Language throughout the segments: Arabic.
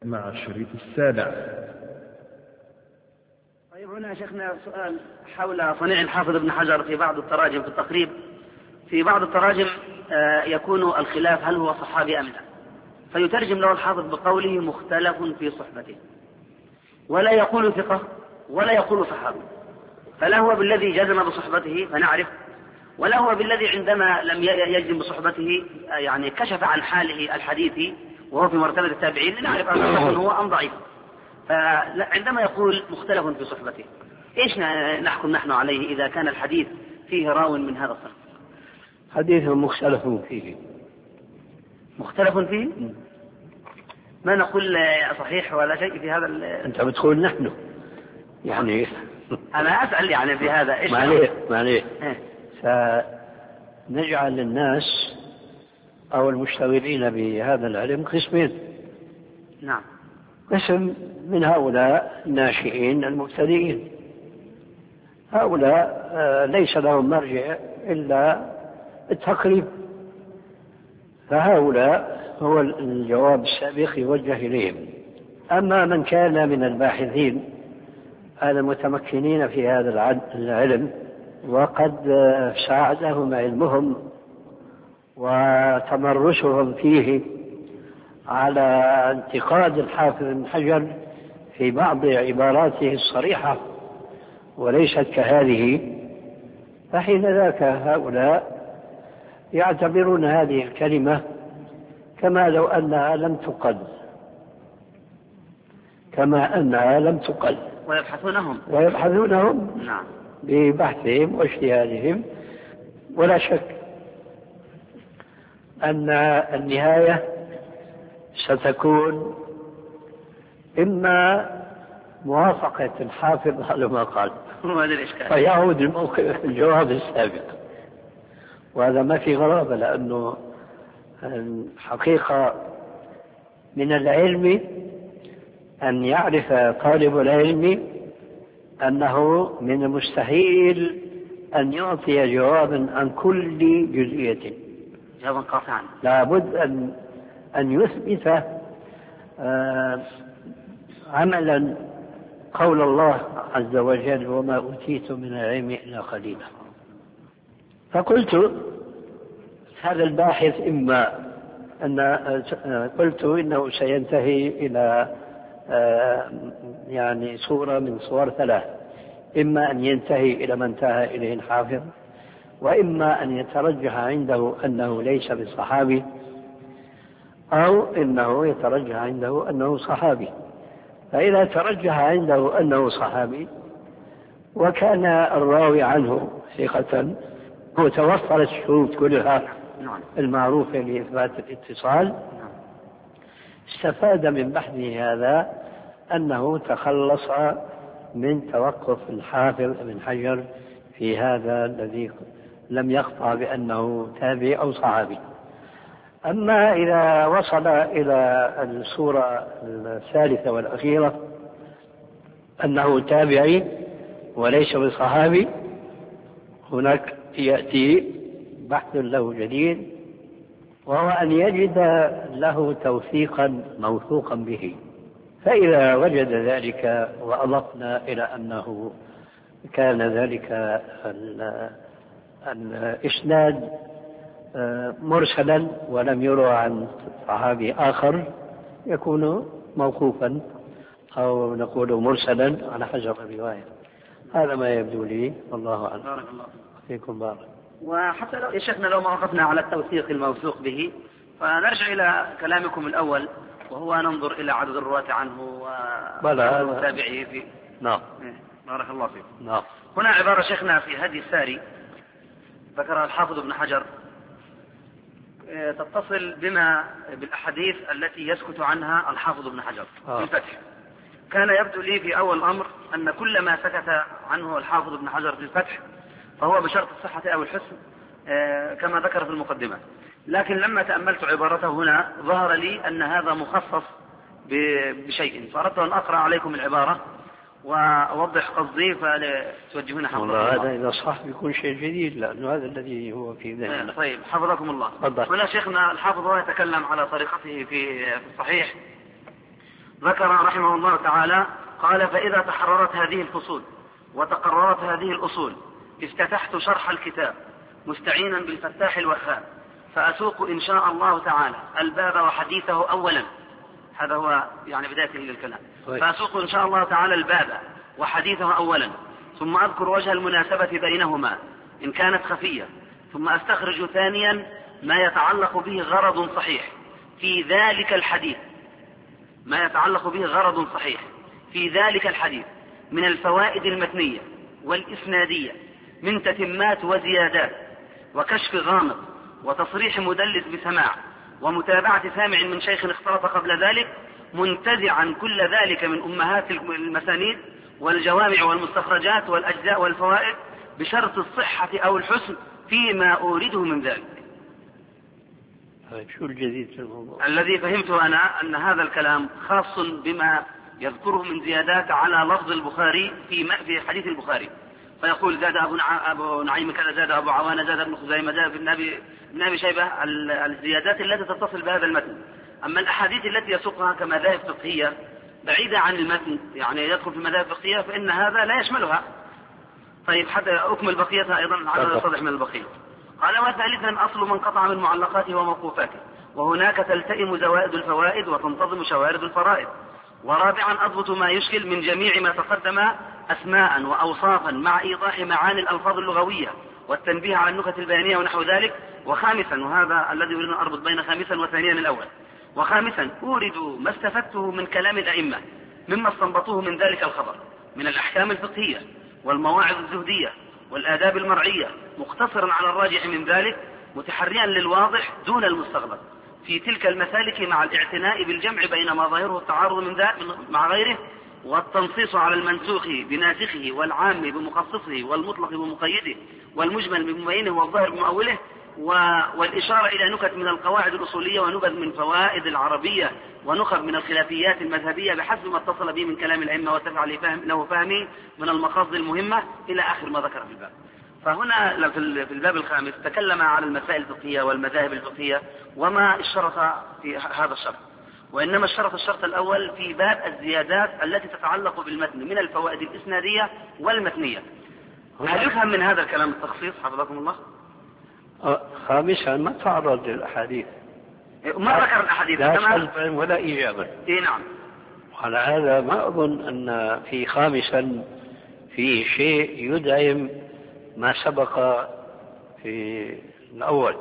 مع الشريط السابع. طيب هنا شيخنا سؤال حول صنيع الحافظ ابن حجر في بعض التراجم في التقريب. في بعض التراجم يكون الخلاف هل هو صحابي أم لا، فيترجم له الحافظ بقوله مختلف في صحبته، ولا يقول ثقة ولا يقول صحابي، فلا هو بالذي جزم بصحبته فنعرف، ولا هو بالذي عندما لم يجزم بصحبته يعني كشف عن حاله الحديثي وهو في مرتبة التابعين لنعرف أنه هو أم ضعيف. فعندما يقول مختلف في صحبته إيش نحكم نحن عليه إذا كان الحديث فيه راو من هذا الصنف؟ حديث مختلف فيه. مختلف فيه؟ ما نقول صحيح ولا شيء في هذا أنت بتقول نحن يعني أنا أسأل يعني في هذا إيش معليه فنجعل الناس أو المشتغلين بهذا العلم قسمين. نعم. قسم من هؤلاء الناشئين المبتدئين، هؤلاء ليس لهم مرجع إلا التقريب، فهؤلاء هو الجواب السابق يوجه إليهم. أما من كان من الباحثين المتمكنين في هذا العلم وقد ساعدهم علمهم وتمرسهم فيه على انتقاد الحافظ ابن حجر في بعض عباراته الصريحة وليست كهذه، فحين ذاك هؤلاء يعتبرون هذه الكلمة كما لو أنها لم تقل ويبحثونهم نعم ببحثهم واجتهادهم. ولا شك أن النهاية ستكون إما موافقة الحافظ على ما قال فيعود الموقف الجواب السابق، وهذا ما في غرابة، لأنه الحقيقة من العلم أن يعرف طالب العلم أنه من المستحيل أن يعطي جوابا عن كل جزئية، جوابا قاطعا. لابد أن يثبت عملا قول الله عز وجل وما أوتيت من العلم إلا قليلا. فقلت هذا الباحث قلت إنه سينتهي إلى يعني صورة من صور ثلاث: إما أن ينتهي إلى ما انتهى إليه الحافظ، وإما أن يترجح عنده أنه ليس بالصحابي، أو إنه يترجح عنده أنه صحابي. فإذا ترجح عنده أنه صحابي وكان الراوي عنه ثقة وتوفرت الشروط كلها المعروفة لإثبات الاتصال، استفاد من بحثه هذا أنه تخلص من توقف الحافظ ابن حجر في هذا الذي لم يقطع بأنه تابعي أو صحابي. أما إذا وصل إلى الصورة الثالثة والأخيرة أنه تابعي وليس بصحابي، هناك يأتي بحث له جديد، وهو أن يجد له توثيقا موثوقا به. فإذا وجد ذلك وأضفنا إلى أنه كان ذلك الإسناد مرسلا ولم يروى عن صحابي آخر، يكون موقوفا أو نقول مرسلا على حسب الرواية. هذا ما يبدو لي، والله أعلم. بارك الله فيكم بارك. وحتى لو يا شيخنا لو ما وقفنا على التوثيق الموثوق به، فنرجع إلى كلامكم الأول وهو ننظر إلى عدد الرواة عنه وتابعيه في. نعم. بارك الله فيكم. نعم. هنا عبارة شيخنا في هدي الساري ذكرها الحافظ ابن حجر تتصل بالأحاديث التي يسكت عنها الحافظ ابن حجر في الفتح. كان يبدو لي في أول الأمر أن كل ما سكت عنه الحافظ ابن حجر في الفتح فهو بشرط الصحة أو الحسن كما ذكر في المقدمة، لكن لما تأملت عبارته هنا ظهر لي أن هذا مخصص بشيء، فأردت أن أقرأ عليكم العبارة وأوضح قصدي فتوجهون حفظكم الله. هذا إذا صح بيكون شيء جديد، لأنه هذا الذي هو في ذهننا. طيب حفظكم الله. هنا شيخنا الحافظ هو يتكلم على طريقته في الصحيح ذكر رحمه الله تعالى قال: فإذا تحررت هذه الفصول وتقررت هذه الأصول افتتحت شرح الكتاب مستعينا بالفتاح الوهاب، فأسوق إن شاء الله تعالى الباب وحديثه أولا. هذا هو يعني بداية الكلام. فأسوق إن شاء الله تعالى الباب وحديثه أولا، ثم أذكر وجه المناسبة بينهما إن كانت خفية، ثم أستخرج ثانيا ما يتعلق به غرض صحيح في ذلك الحديث، ما يتعلق به غرض صحيح في ذلك الحديث من الفوائد المتنية والإسنادية من تتمات وزيادات وكشف غامض وتصريح مدلس بسماع ومتابعة سامع من شيخ اختلط قبل ذلك، منتزعا كل ذلك من أمهات المسانيد والجوامع والمستخرجات والأجزاء والفوائد بشرط الصحة أو الحسن فيما أورده من ذلك. شو الجديد في الموضوع؟ الذي فهمته أنا أن هذا الكلام خاص بما يذكره من زيادات على لفظ البخاري في حديث البخاري، فيقول زاد أبو نعيم كذا، زاد أبو عوانة، زاد ابن خزيمة، زاد ابن أبي شيبة، الزيادات التي تتصل بهذا المتن. أما الأحاديث التي يسوقها كمذاهب فقهية بعيدة عن المتن، يعني يدخل في المذاهب الفقهية، فإن هذا لا يشملها. طيب حتى أكمل بقيتها أيضا على يتضح من البقية. قال: وثالثا أصل من قطع من معلقاته وموقوفاته، وهناك تلتئم زوائد الفوائد وتنتظم شوارد الفرائد. ورابعا أضبط ما يشكل من جميع ما تقدم أسماء وأوصافا مع إيضاح معاني الألفاظ اللغوية والتنبيه على النكت البيانية ونحو ذلك. وخامسا، وهذا الذي يريد أن أربط بين خامسا وثانيا الأول، وخامسا أورد ما استفدته من كلام الأئمة مما استنبطوه من ذلك الخبر من الأحكام الفقهية والمواعظ الزهدية والآداب المرعية، مقتصرا على الراجح من ذلك، متحريا للواضح دون المستغرب في تلك المسالك، مع الاعتناء بالجمع بين ما ظاهره التعارض من ذلك مع غيره، والتنصيص على المنسوخ بناسخه والعام بمخصصه والمطلق بمقيده والمجمل بمبينه والظاهر بمؤوله، والإشارة إلى نكت من القواعد الأصولية ونبذ من فوائد العربية ونخب من الخلافيات المذهبية بحسب ما اتصل به من كلام الأئمة واتبع له فهمه من المقاصد المهمة إلى آخر ما ذكر في الباب. فهنا في الباب الخامس تكلم على المسائل الفقهية والمذاهب الفقهية وما اشترط في هذا الشرط، وإنما الشرط الأول في باب الزيادات التي تتعلق بالمتن من الفوائد الإسنادية والمتنية. هل يفهم من هذا الكلام التخصيص حفظكم الله؟ خامسا ما تعرض للأحاديث، ما ذكر الأحاديث لا سلبا ولا إيجابا. نعم. على هذا ما أظن أن في خامسا في شيء يدعم ما سبق في الأول،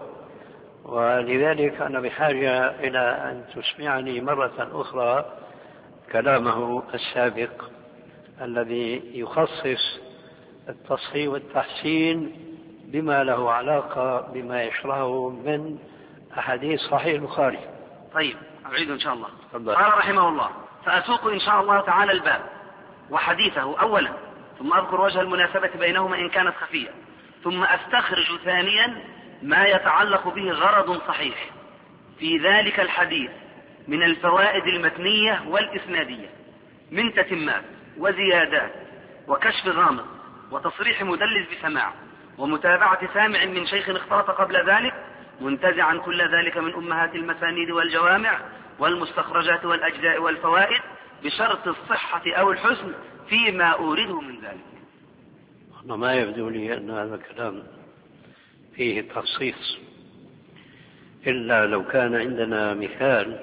ولذلك أنا بحاجة إلى أن تسمعني مرة أخرى كلامه السابق الذي يخصص التصحيح والتحسين بما له علاقة بما يشرحه من أحاديث صحيح البخاري. طيب أعيد إن شاء الله. قال رحمه الله: فأسوق إن شاء الله تعالى الباب وحديثه أولا، ثم أذكر وجه المناسبة بينهما إن كانت خفية، ثم أستخرج ثانيا ما يتعلق به غرض صحيح في ذلك الحديث من الفوائد المتنية والإسنادية من تتمات وزيادات وكشف غامض وتصريح مدلس بسماع ومتابعة سامع من شيخ اختلط قبل ذلك، منتزعا كل ذلك من أمهات المسانيد والجوامع والمستخرجات والأجزاء والفوائد بشرط الصحة أو الحسن فيما أورده من ذلك. ما يبدو لي أن هذا الكلام فيه تخصيص، إلا لو كان عندنا مثال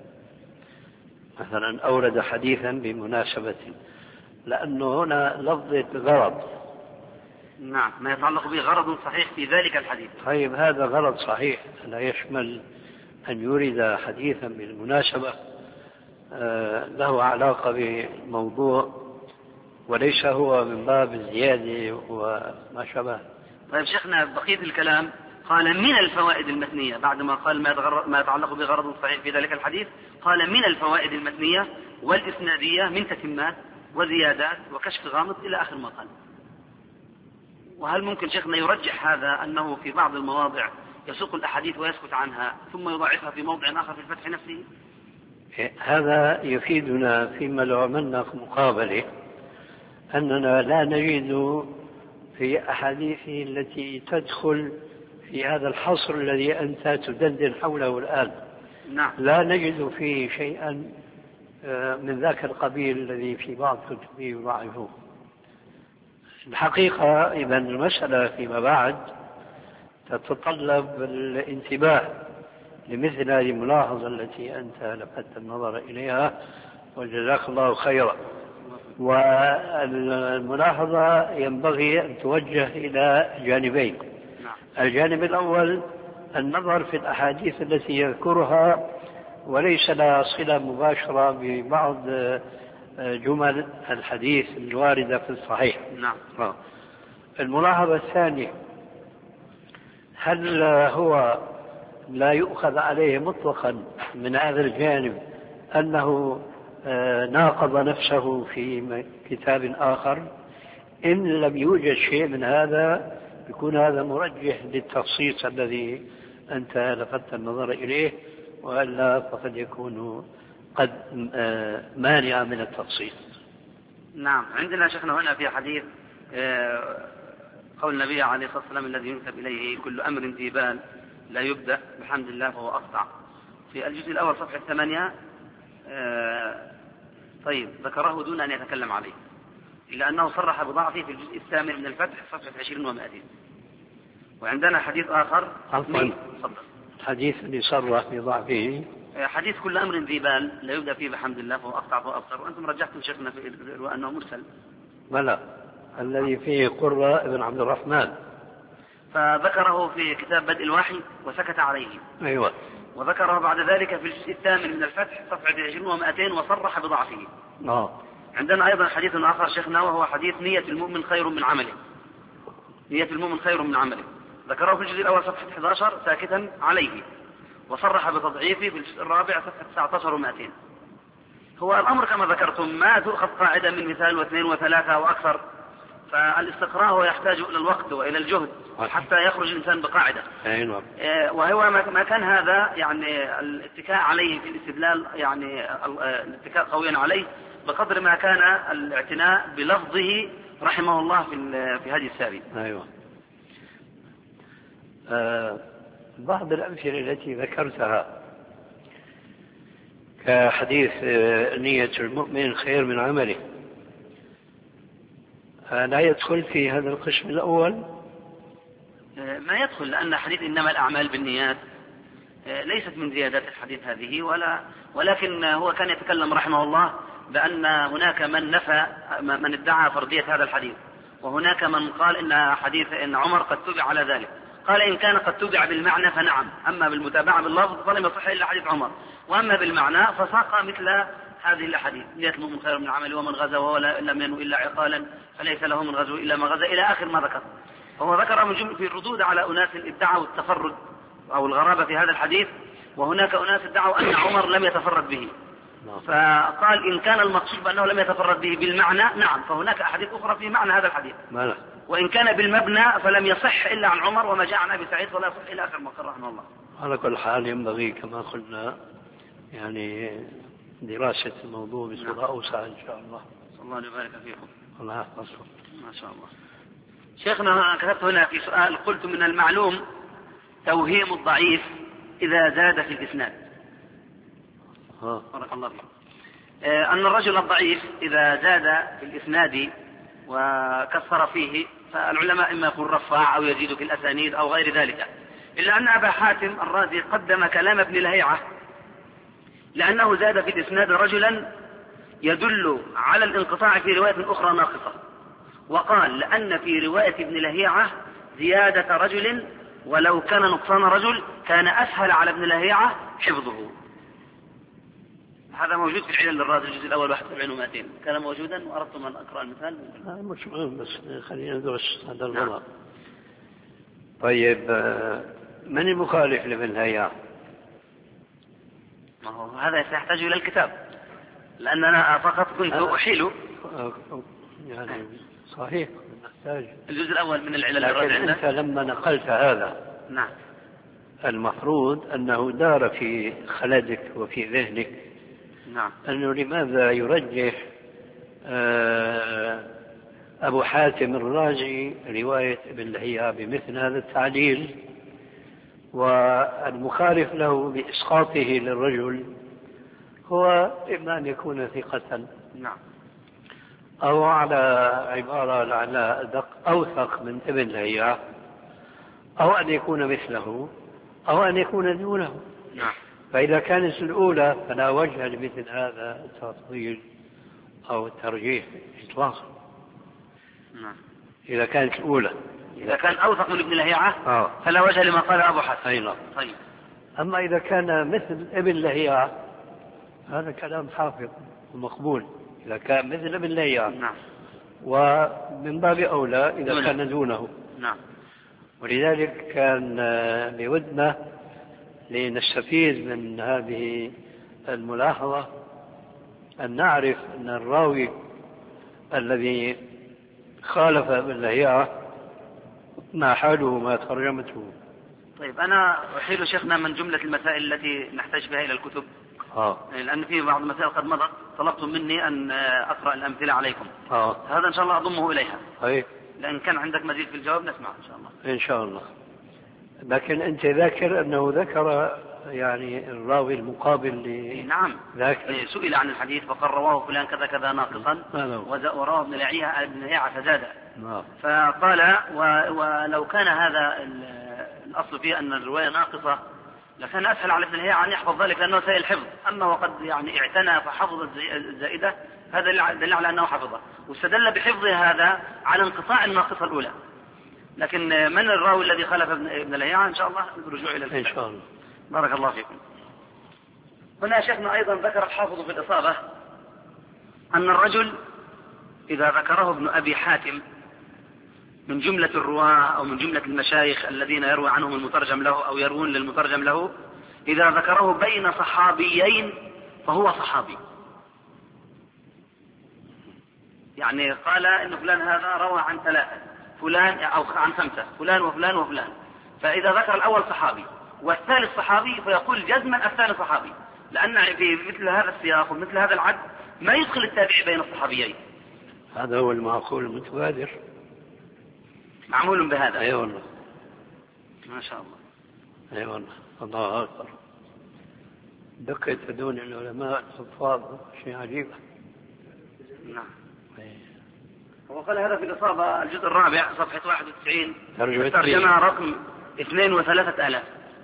مثلا أورد حديثا بمناسبة، لأنه هنا لفظة غرض. نعم، ما يتعلق به غرض صحيح في ذلك الحديث. طيب هذا غرض صحيح لا يشمل أن يورد حديثا بالمناسبة له علاقة بموضوع وليس هو من باب الزيادة وما شابه. طيب شيخنا بقية الكلام قال من الفوائد المتنية، بعد ما قال ما يتعلق بغرض صحيح في ذلك الحديث، قال من الفوائد المتنية والإسنادية من تتمات وزيادات وكشف غامض إلى آخر ما قال. وهل ممكن شيخنا يرجح هذا أنه في بعض المواضع يسوق الأحاديث ويسكت عنها ثم يضاعفها في موضع آخر في الفتح نفسه؟ هذا يفيدنا فيما لو عملنا مقابلة أننا لا نجد في أحاديثه التي تدخل في هذا الحصر الذي أنت تدندن حوله الآن. نعم. لا نجد فيه شيئا من ذاك القبيل الذي في بعض كتبه يضعفوه. الحقيقة إذا المسألة فيما بعد تتطلب الانتباه لمثل هذه الملاحظة التي أنت لفتت النظر إليها، وجزاك الله خيرا. والملاحظة ينبغي أن توجه إلى جانبين. الجانب الأول النظر في الأحاديث التي يذكرها وليس لها صلة مباشرة ببعض جمل الحديث الواردة في الصحيح. نعم. الملاحظة الثانية، هل هو لا يؤخذ عليه مطلقا من هذا الجانب أنه ناقض نفسه في كتاب آخر؟ إن لم يوجد شيء من هذا يكون هذا مرجح للتخصيص الذي أنت لفتت النظر إليه، وإلا فقد يكون قد مانع من التخصيص. نعم. عندنا شيخنا هنا في حديث قول النبي عليه الصلاة والسلام الذي ينسب إليه كل أمر ذي بال لا يبدأ بحمد الله فهو أقطع، في الجزء الأول صفحة 8. طيب، ذكره دون أن يتكلم عليه، إلا أنه صرح بضعفه في الجزء الثامن من الفتح صفحة 20 و200. وعندنا حديث آخر. الحديث اللي صرح بضعفه حديث كل أمر ذي بال لا يبدأ فيه بحمد الله فهو أقطع فهو أبصر، وأنتم رجحتم شيخنا في أنه مرسل. بلى، الذي فيه قرة ابن عبد الرحمن، فذكره في كتاب بدء الوحي وسكت عليه. أيوة. وذكره بعد ذلك في الجزء الثامن من الفتح صفحة 20 و200 وصرح بضعفه. عندنا أيضا حديث آخر شيخنا، وهو حديث نية المؤمن خير من عمله. نية المؤمن خير من عمله، ذكره في الجزء الأول صفحة 11 ساكتا عليه، وصرح بتضعيفه في الجزء الرابع صفحة 19 و200. هو الأمر كما ذكرتم ما تؤخذ قاعدة من مثال واثنين وثلاثة وأكثر، فالاستقراء هو يحتاج إلى الوقت وإلى الجهد حتى يخرج الإنسان بقاعدة. وهو ما كان هذا يعني الاتكاء عليه في الاستدلال، يعني الاتكاء قويا عليه بقدر ما كان الاعتناء بلفظه رحمه الله في هذه السابق. أيوة. بعض الأمثلة التي ذكرتها كحديث نية المؤمن خير من عمله لا يدخل في هذا القسم الأول؟ ما يدخل، لأن حديث إنما الأعمال بالنيات ليست من زيادات الحديث هذه، ولكن هو كان يتكلم رحمه الله بأن هناك من ادعى فردية هذا الحديث، وهناك من قال إن حديث إن عمر قد تبع على ذلك. قال إن كان قد تبع بالمعنى فنعم، أما بالمتابعة باللفظ فلم يصح إلا حديث عمر، وأما بالمعنى فساق مثل هذه الأحاديث نية المؤمن خير من عمله ومن غزا ولم ينو إلا عقالا فليس له من غزو إلا ما غزا إلى آخر ما ذكر. وهو ذكر من جمل في الردود على أناس ادعوا التفرد أو الغرابة في هذا الحديث، وهناك أناس ادعوا أن عمر لم يتفرد به، فقال إن كان المقصود بأنه لم يتفرد به بالمعنى نعم، فهناك أحاديث أخرى في معنى هذا الحديث، وإن كان بالمبنى فلم يصح إلا عن عمر وما جاء عن أبي سعيد ولا يصح إلى آخر ما قال رحمه الله. على كل حال ينبغي كما قلنا يعني دراسة الموضوع بصورة أوسع إن شاء الله. صلى الله عليه وبارك فيكم. الله يحفظكم. ما شاء الله. شيخنا كتبت هنا في سؤال، قلت من المعلوم توهيم الضعيف إذا زاد في الإسناد. بارك الله فيكم. أن الرجل الضعيف إذا زاد في الإسناد وكثر فيه فالعلماء إما يقول رفاع أو يزيد في الأسانيد أو غير ذلك، إلا أن أبا حاتم الرازي قدم كلام ابن لهيعة لأنه زاد في الإسناد رجلا يدل على الانقطاع في رواية أخرى ناقصة، وقال لأن في رواية ابن لهيعة زيادة رجل ولو كان نقصان رجل كان أسهل على ابن لهيعة حفظه. هذا موجود في العلل للرازي الجزء الأول 71 و200 كان موجودا، وأردتم أن أقرأ المثال. مش مهم، بس خلينا ندرس هذا الغلط. طيب من المخالف لابن لهيعة؟ ما هو هذا سيحتاج إلى الكتاب، لأننا فقط كنت أحيل يعني صحيح نحتاج الجزء الأول من العلل. لكن أنت لما نقلت هذا نعم المفروض أنه دار في خلدك وفي ذهنك نعم أنه لماذا يرجح أبو حاتم الرازي رواية ابن لهيعة بمثل هذا التعليل، والمخالف له بإسقاطه للرجل هو إما أن يكون ثقة نعم. أو على عبارة لعل أدق أوثق من ابن لهيعة، أو أن يكون مثله أو أن يكون دونه. نعم. فإذا كانت الأولى فلا وجه لمثل هذا التفضيل أو الترجيح إطلاقا. نعم. إذا كانت الأولى، إذا كان أوثق من ابن لهيعة فلا وجه لما قال أبو حسن. أيضا. طيب. أما إذا كان مثل ابن لهيعة هذا كلام حافظ ومقبول، إذا كان مثل ابن لهيعة. نعم. ومن باب أولى إذا كان دونه. نعم. ولذلك كان بودنا لنستفيد من هذه الملاحظة أن نعرف أن الراوي الذي خالف ابن لهيعة ما حاله ما ترجمته. طيب أنا أحيل شيخنا من جملة المسائل التي نحتاج بها إلى الكتب، لأن في بعض المسائل قد مضت طلبتم مني أن أقرأ الأمثلة عليكم. هذا إن شاء الله أضمه إليها. لأن كان عندك مزيد في الجواب نسمع إن شاء الله. إن شاء الله. لكن أنت ذاكر أنه ذكر يعني الراوي المقابل نعم. سئل عن الحديث فقال رواه فلان كذا كذا ناقصا ورواه ابن لهيعة فزاد. فقال ولو كان هذا الأصل فيه أن الرواية ناقصة لكان أسهل على ابن لهيعة أن يحفظ ذلك لأنه سيء الحفظ. أما وقد يعني اعتنى فحفظ الزائدة هذا دل على أنه حفظه، واستدل بحفظه هذا على انقطاع الناقصة الأولى. لكن من الراوي الذي خالف ابن لهيعة إن شاء الله بالرجوع إلى الكتاب. إن شاء الله. بارك الله فيكم. هنا شيخنا أيضا ذكر الحافظ في الإصابة أن الرجل إذا ذكره ابن أبي حاتم من جملة الرواة أو من جملة المشايخ الذين يروي عنهم المترجم له أو يروون للمترجم له، إذا ذكره بين صحابيين فهو صحابي. يعني قال إن فلان هذا روى عن 3 فلان أو عن 5 فلان وفلان وفلان، فإذا ذكر الأول صحابي والثالث صحابي فيقول جزما الثالث صحابي، لأن في مثل هذا السياق ومثل هذا العد ما يدخل التابع بين الصحابيين. هذا هو المعقول المتبادر، معمول بهذا. أي والله. ما شاء الله. أي والله. الله أكبر. دقة دون العلماء الحفاظ شيء عجيب. نعم. وقال هذا في الإصابة الجزء الرابع صفحة 91 ترجمة رقم 2 و3 آلاف.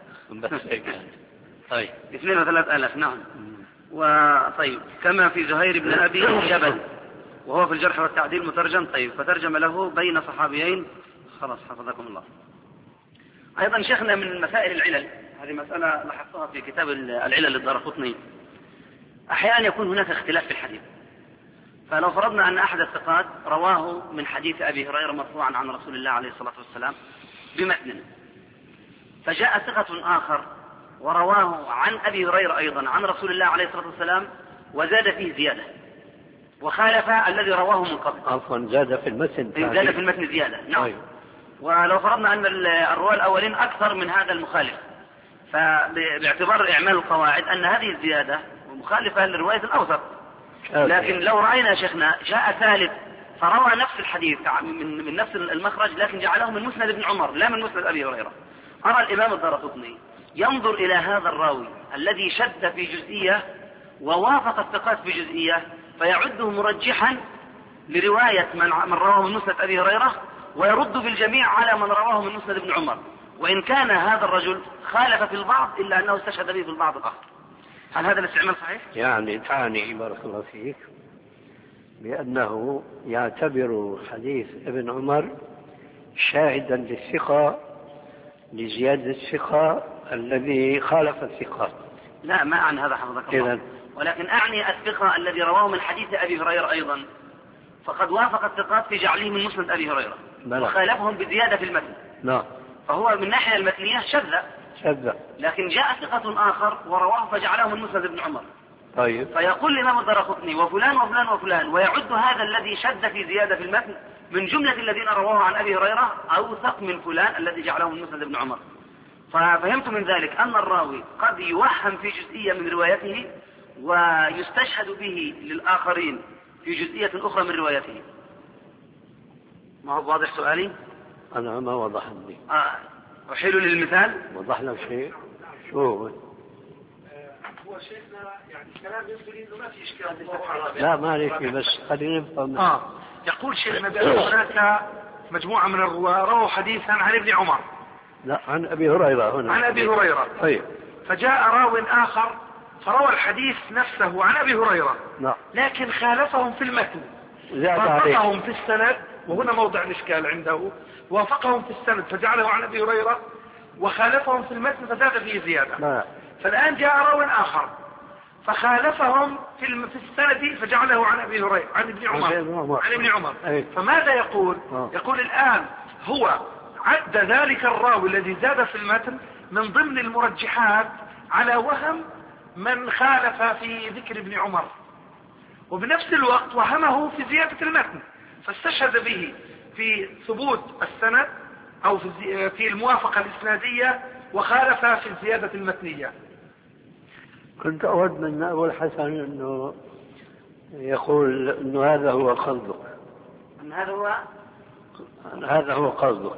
طيب 2 و3 آلاف. نعم. وطيب كما في زهير بن أبي جبل وهو في الجرح والتعديل مترجم. طيب فترجم له بين صحابيين. خلاص حفظكم الله. أيضا شيخنا من مسائل العلل، هذه مسألة لاحظتها في كتاب العلل للدارقطني، أحيانا يكون هناك اختلاف في الحديث. فلو فرضنا أن أحد الثقات رواه من حديث أبي هريرة مرفوعا عن رسول الله عليه الصلاة والسلام بمتن، فجاء ثقة آخر ورواه عن أبي هريرة أيضا عن رسول الله عليه الصلاة والسلام وزاد فيه زيادة وخالف الذي رواه من قبل. عفوا زاد في المتن. زاد في المتن زيادة. نعم. ولو فرضنا أن الرواة الأولين أكثر من هذا المخالف، فباعتبار إعمال القواعد أن هذه الزيادة مخالفة للرواية الأوسط. لكن لو رأينا شيخنا جاء ثالث فروى نفس الحديث من نفس المخرج لكن جعله من مسند ابن عمر لا من مسند أبي هريرة، أرى الإمام الدارقطني ينظر إلى هذا الراوي الذي شد في جزئية ووافق الثقات في جزئية فيعده مرجحا لرواية من رواه من مسند أبي هريرة ويرد بالجميع على من رواه من مسند ابن عمر، وإن كان هذا الرجل خالف في البعض إلا أنه استشهد به في البعض الآخر. هل هذا الاستعمال صحيح؟ يعني تعني بارك الله فيك بأنه يعتبر حديث ابن عمر شاهدا للثقة لزيادة الثقة الذي خالف الثقة. لا ما أعني هذا حفظك الله، ولكن أعني الثقة الذي رواه من حديث أبي هريرة أيضا فقد وافق الثقات في جعله من مسند أبي هريرة وخالفهم بزيادة في المتن. نعم. فهو من ناحية المتنية شذ، لكن جاء ثقة آخر ورواه فجعله من مسند ابن عمر. طيب. فيقول الإمام الدارقطني وفلان وفلان وفلان ويعد هذا الذي شد في زيادة في المتن من جملة الذين رواه عن أبي هريرة أوثق من فلان الذي جعله من مسند ابن عمر. ففهمت من ذلك أن الراوي قد يوهم في جزئية من روايته ويستشهد به للآخرين في جزئية أخرى من روايته. ما هو واضح سؤالي؟ أنا ما وضح لي. أحيل للمثال. وضح لك شيء؟ شو هو شيخنا يعني كلام يقول انه ما في اشكال. لا ما عليك، بس خلينا نفهم. يقول شيخنا بأن هناك مجموعة من الرواة رووا حديثا عن ابن عمر. لا، عن أبي هريرة هنا. عن أبي هريرة. طيب. فجاء راو آخر فروى الحديث نفسه عن أبي هريرة. نعم. لكن خالفهم في المتن. وافقهم في السند، وهنا موضع الإشكال عنده. وافقهم في السند فجعله عن أبي هريرة، وخالفهم في المتن فزاد فيه زيادة. نعم. فالآن جاء راو آخر فخالفهم في السند فجعله عن أبي هريرة عن ابن عمر. عن ابن عمر. فماذا يقول؟ يقول الآن هو عد ذلك الراوي الذي زاد في المتن من ضمن المرجحات على وهم من خالف في ذكر ابن عمر، وبنفس الوقت وهمه في زيادة المتن، فاستشهد به في ثبوت السند أو في الموافقة الإسنادية، وخالف في الزيادة المتنية. كنت أود من أبو الحسن أنه يقول أنه هذا هو قصدك. هذا هو قصدك.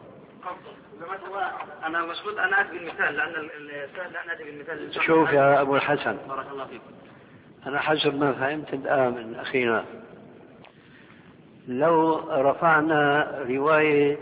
أنا مشغول، أنا أتي بالمثال لأن السؤال لا نأتي بالمثال. شوف يا أبو الحسن، بارك الله فيكم. أنا حسب ما فهمت الآن من أخينا، لو رفعنا رواية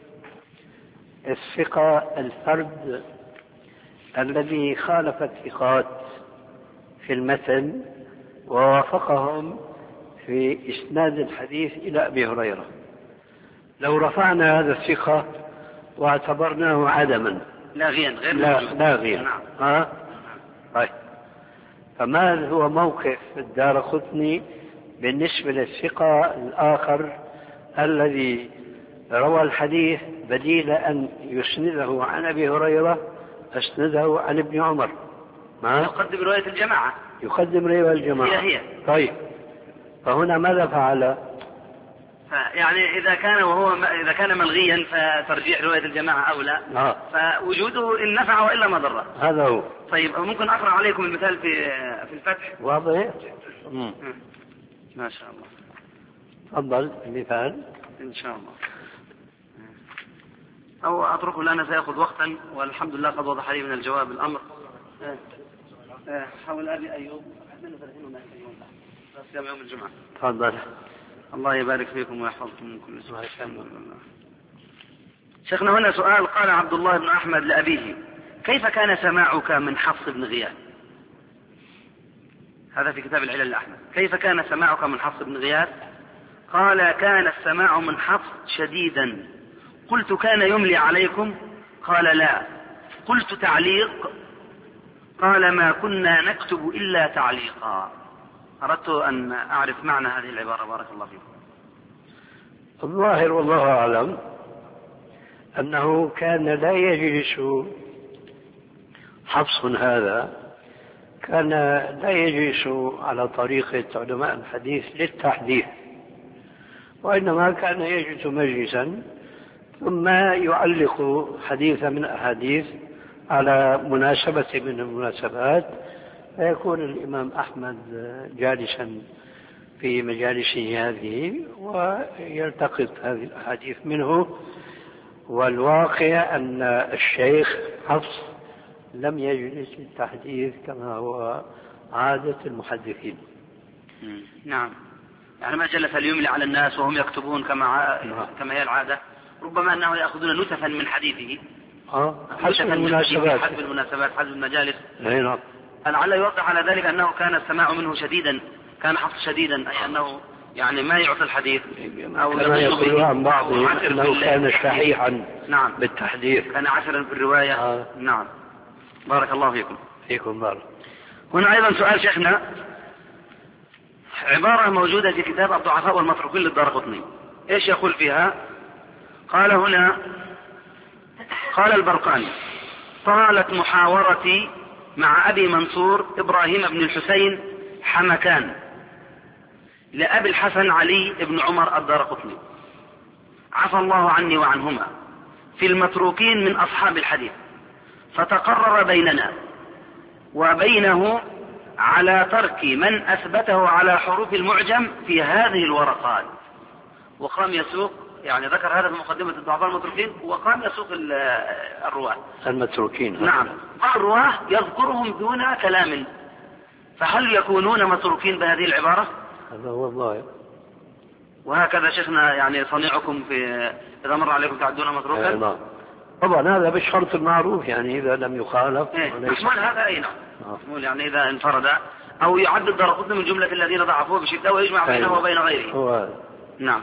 الثقة الفرد الذي خالف الثقات في المتن ووافقهم في إسناد الحديث إلى أبي هريرة، لو رفعنا هذا الثقة واعتبرناه عدما لاغيا غير لاغيا. نعم. طيب، فما هو موقف الدارقطني بالنسبة للثقة الآخر الذي روى الحديث بديل أن يسنده عن أبي هريرة أسنده عن ابن عمر؟ يقدم رواية الجماعة. يقدم رواية الجماعة. هي. طيب، فهنا ماذا فعل؟ يعني إذا كان ملغيا فترجيح رواية الجماعة أولى. فوجوده إن نفع وإلا ما ضر. هذا هو. طيب، ممكن أقرأ عليكم المثال في الفتح؟ واضح. ما شاء الله. تفضل المثال إن شاء الله، أو أتركه لأنه سيأخذ وقتا، والحمد لله قد وضح لي من الجواب الأمر. حول أبي أيوب يوم الجمعة. تفضل. الله يبارك فيكم ويحفظكم من كل سوء. شيخنا هنا سؤال. قال عبد الله بن أحمد لأبيه: كيف كان سماعك من حفص بن غياث؟ هذا في كتاب العلل الأحمد. كيف كان سماعك من حفص بن غياث؟ قال: كان السماع من حفص شديدا. قلت: كان يملي عليكم؟ قال: لا. قلت: تعليق؟ قال: ما كنا نكتب إلا تعليقا. أردت أن أعرف معنى هذه العبارة، بارك الله فيكم. الظاهر والله أعلم أنه كان لا يجلس حفص هذا، كان لا يجلس على طريقة علماء الحديث للتحديث، وإنما كان يجلس مجلسا ثم يعلق حديثا من أحاديث على مناسبة من المناسبات، فيكون الإمام أحمد جالسا في مجالسه هذه ويلتقط هذه الأحاديث منه. والواقع أن الشيخ حفص لم يجلس للتحديث كما هو عادة المحدثين. نعم، يعني ما جلس ليملي على الناس وهم يكتبون كما هي العادة، ربما أنه يأخذون نتفا من حديثه حسب المناسبات، حسب المجالس. نعم. لعل يوضح على ذلك أنه كان السماع منه شديدا، كان حفص شديدا، أي أنه يعني ما يعطي الحديث أو كما يقولون عن بعض أنه كان شحيحا. نعم، بالتحديث، كان عسرا في الرواية. نعم، بارك الله فيكم. فيكم بارك. هنا أيضا سؤال شيخنا، عبارة موجودة في كتاب الضعفاء والمتروكين للدارقطني، إيش يقول فيها؟ قال هنا: قال البرقاني: طالت محاورتي مع أبي منصور إبراهيم بن الحسين حمكان لأبي الحسن علي بن عمر الدارقطني عفى الله عني وعنهما في المتروكين من أصحاب الحديث، فتقرر بيننا وبينه على ترك من أثبته على حروف المعجم في هذه الورقات. وقام يسوق، يعني ذكر هذا في مقدمة الضعفاء المتروكين، وقام يسوق الرواة المتروكين. نعم، الرواة يذكرهم دون كلام فهل يكونون متروكين بهذه العبارة؟ هذا هو الظاهر. وهكذا شيخنا يعني صنيعكم في إذا مر عليكم تعدون متروكا؟ نعم. طبعا هذا بالشرط المعروف، يعني إذا لم يخالف. محمول هذا أي نعم. محمول يعني إذا انفرد أو يعد الدارقطني من جملة الذين ضعفوه بشدة ويجمع بينه وبين غيره. هو. نعم.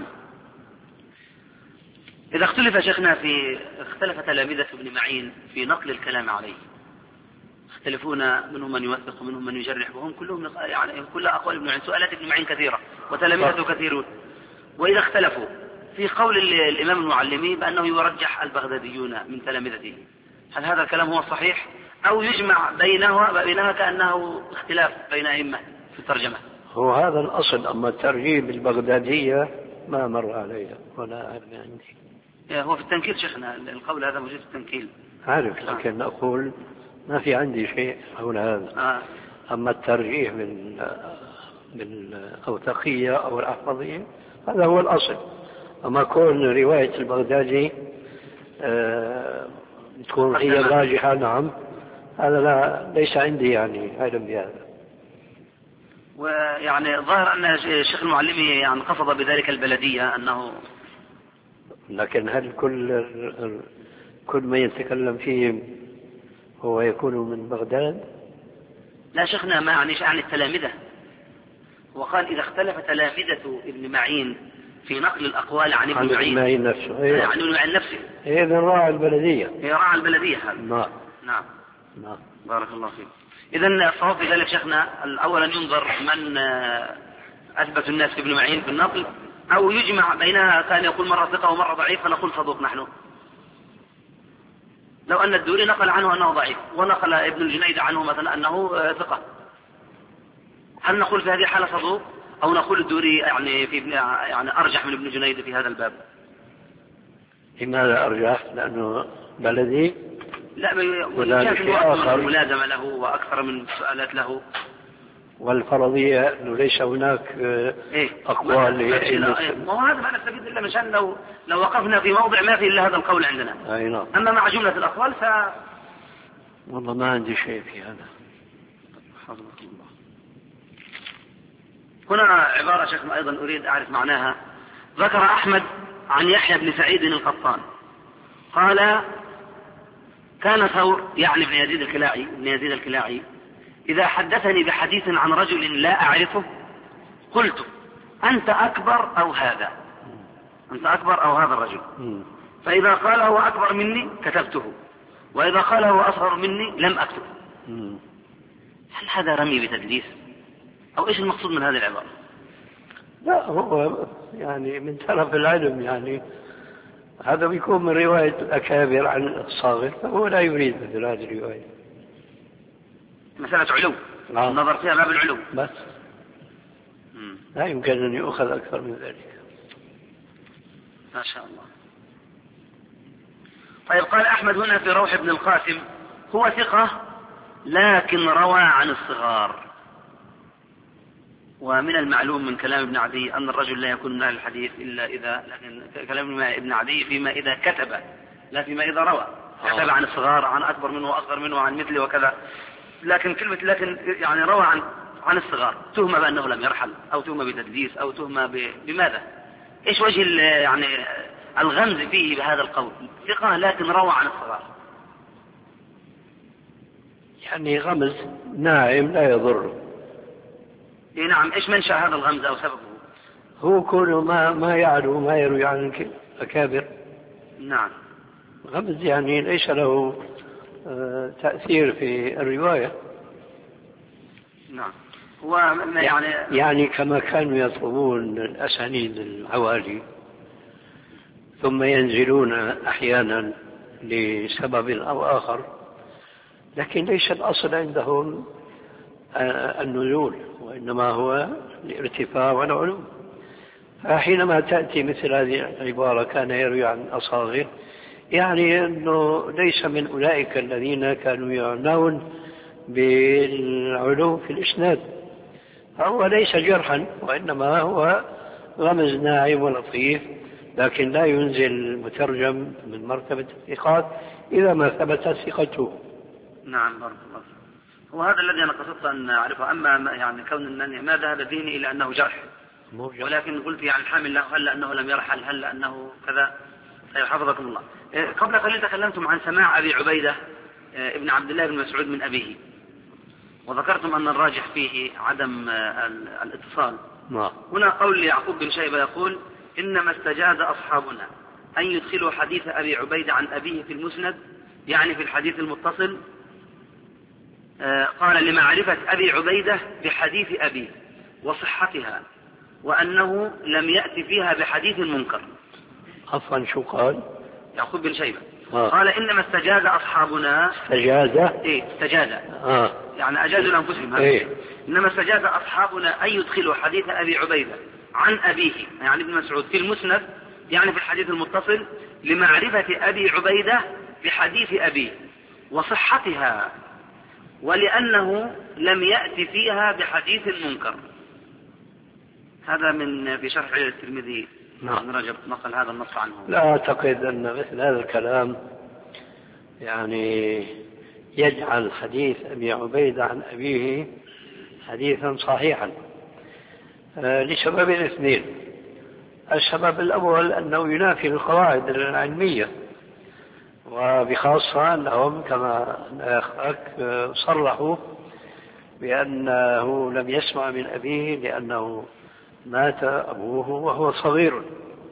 إذا اختلف تلامذة ابن معين في نقل الكلام عليه، يختلفون منهم من يوثق ومنهم من يجرح، وهم كلهم يعني كل أقوال ابن معين، سؤالات ابن معين كثيرة وتلامذته كثيرون. وإذا اختلفوا في قول الإمام المعلمي بأنه يرجح البغداديون من تلامذته، هل هذا الكلام هو الصحيح أو يجمع بينها كأنه اختلاف بين أئمة في الترجمة؟ هو هذا الأصل. أما الترجيب البغدادية ما مر عليها ولا أعلم عندي. هو في التنكيل شيخنا القول هذا موجود في التنكيل. عارف، لكن أقول ما في عندي شيء حول هذا. أما الترجيح بالأوثقية أو الأحفظية هذا هو الأصل. أما كون رواية البغدادي تكون هي الراجحة، نعم، هذا ليس عندي يعني علم بهذا. ويعني ظاهر أن الشيخ المعلمي يعني قصد بذلك البلدية أنه، لكن هل كل ما يتكلم فيه هو يكون من بغداد؟ لا شيخنا، ما عنيش عن التلامذة. وقال إذا اختلف تلامذة ابن معين في نقل الأقوال عن ابن معين نفسه، عن ابن معين نفسه، إذا راعى البلدية. راعى البلدية هذا. نعم. بارك الله فيك. إذن الصواب في ذلك شيخنا أولا ينظر من أثبت الناس في ابن معين في النقل، أو يجمع بينها، كان يقول مرة ثقة ومرة ضعيف فنقول صدوق نحن. لو أن الدوري نقل عنه أنه ضعيف ونقل ابن الجنيد عنه مثلا أنه ثقة، هل نقول في هذه الحالة صدوق أو نقول الدوري يعني أرجح من ابن جنيد في هذا الباب؟ لماذا أرجح؟ لأنه بلدي؟ لا، أكثر من ملازمة له وأكثر من سؤالات له. والفرضية أنه ليس هناك أقوال. وهذا ما نستفيد إلا مشان لو وقفنا في موضع ما في إلا هذا القول عندنا. نعم. أما مع جملة الأقوال والله ما عندي شيء في هذا. هنا عبارة شيخنا أيضا أريد أعرف معناها. ذكر أحمد عن يحيى بن سعيد القطان قال: كان ثور يعني ابن يزيد الكلاعي إذا حدثني بحديث عن رجل لا أعرفه قلت: أنت أكبر أو هذا الرجل. فإذا قال هو أكبر مني كتبته، وإذا قال هو أصغر مني لم أكتب. هل هذا رمي بتدليس أو إيش المقصود من هذه العبارة؟ لا، هو يعني من طرف العلم، يعني هذا بيكون من رواية الأكابر عن الصاغر، فهو لا يريد مثل هذه الرواية. مسألة علو، النظر فيها باب العلو بس. لا يمكن أن يؤخذ أكثر من ذلك. ما شاء الله. طيب، قال أحمد هنا في روح بن القاسم: هو ثقة لكن روى عن الصغار. ومن المعلوم من كلام ابن عدي أن الرجل لا يكون من أهل الحديث إلا إذا، لكن كلام ابن عدي فيما إذا كتب لا فيما إذا روى. كتب عن الصغار، عن أكبر منه وأصغر منه وعن مثله وكذا، لكن لكن يعني روى عن الصغار، تهمة بأنه لم يرحل أو تهمة بتدليس أو تهمة بماذا؟ إيش وجه يعني الغمز فيه بهذا القول؟ ثقة لكن روى عن الصغار، يعني غمز ناعم لا يضر. نعم. إيش منشأ هذا الغمز أو سببه؟ هو كونه ما يعلو ما يروي عن الأكابر. نعم. غمز يعني ليس له تأثير في الرواية. نعم. هو يعني كما كانوا يطلبون الأسانيد العوالي ثم ينزلون أحيانا لسبب أو آخر، لكن ليس الأصل عندهم النزول، وإنما هو الارتفاع والعلو. فحينما تأتي مثل هذه العبارة كان يروي عن أصاغر، يعني أنه ليس من أولئك الذين كانوا يعنون بالعلو في الإسناد، فهو ليس جرحا، وإنما هو غمز ناعم ولطيف، لكن لا ينزل المترجم من مرتبة الثقات إذا ما ثبت ثقته. نعم. بارك الله. وهذا الذي أنا قصدت أن أعرفه. أما يعني كون أنني ما ذهب ذهني إلى أنه جرح، ولكن قلت يعني الحامل له هل أنه لم يرحل، هل أنه كذا. حفظكم الله. قبل قليل تكلمتم عن سماع أبي عبيدة ابن عبد الله بن مسعود من أبيه، وذكرتم أن الراجح فيه عدم الاتصال. هنا قول يعقوب بن شيبة يقول إنما استجاز أصحابنا أن يدخلوا حديث أبي عبيدة عن أبيه في المسند، يعني في الحديث المتصل، قال لمعرفة أبي عبيدة بحديث أبيه وصحتها، وأنه لم يأتي فيها بحديث منكر. عفوا شو قال يعقوب بن شيبة؟ قال إنما استجاز أصحابنا. استجاز يعني أجازوا لأنفسهم. إنما استجاز أصحابنا أن يدخلوا حديث أبي عبيدة عن أبيه يعني ابن مسعود في المسند، يعني في الحديث المتصل، لمعرفة أبي عبيدة بحديث أبيه وصحتها، ولأنه لم يأتي فيها بحديث منكر. هذا في شرح الترمذي. ابن رجب نقل هذا النص عنه. لا أعتقد أن مثل هذا الكلام يعني يجعل حديث أبي عبيدة عن أبيه حديثا صحيحا، لسببين اثنين. السبب الأول أنه ينافي القواعد العلمية، وبخاصة أنهم كما أخاك صرحوا بأنه لم يسمع من أبيه لأنه مات أبوه وهو صغير.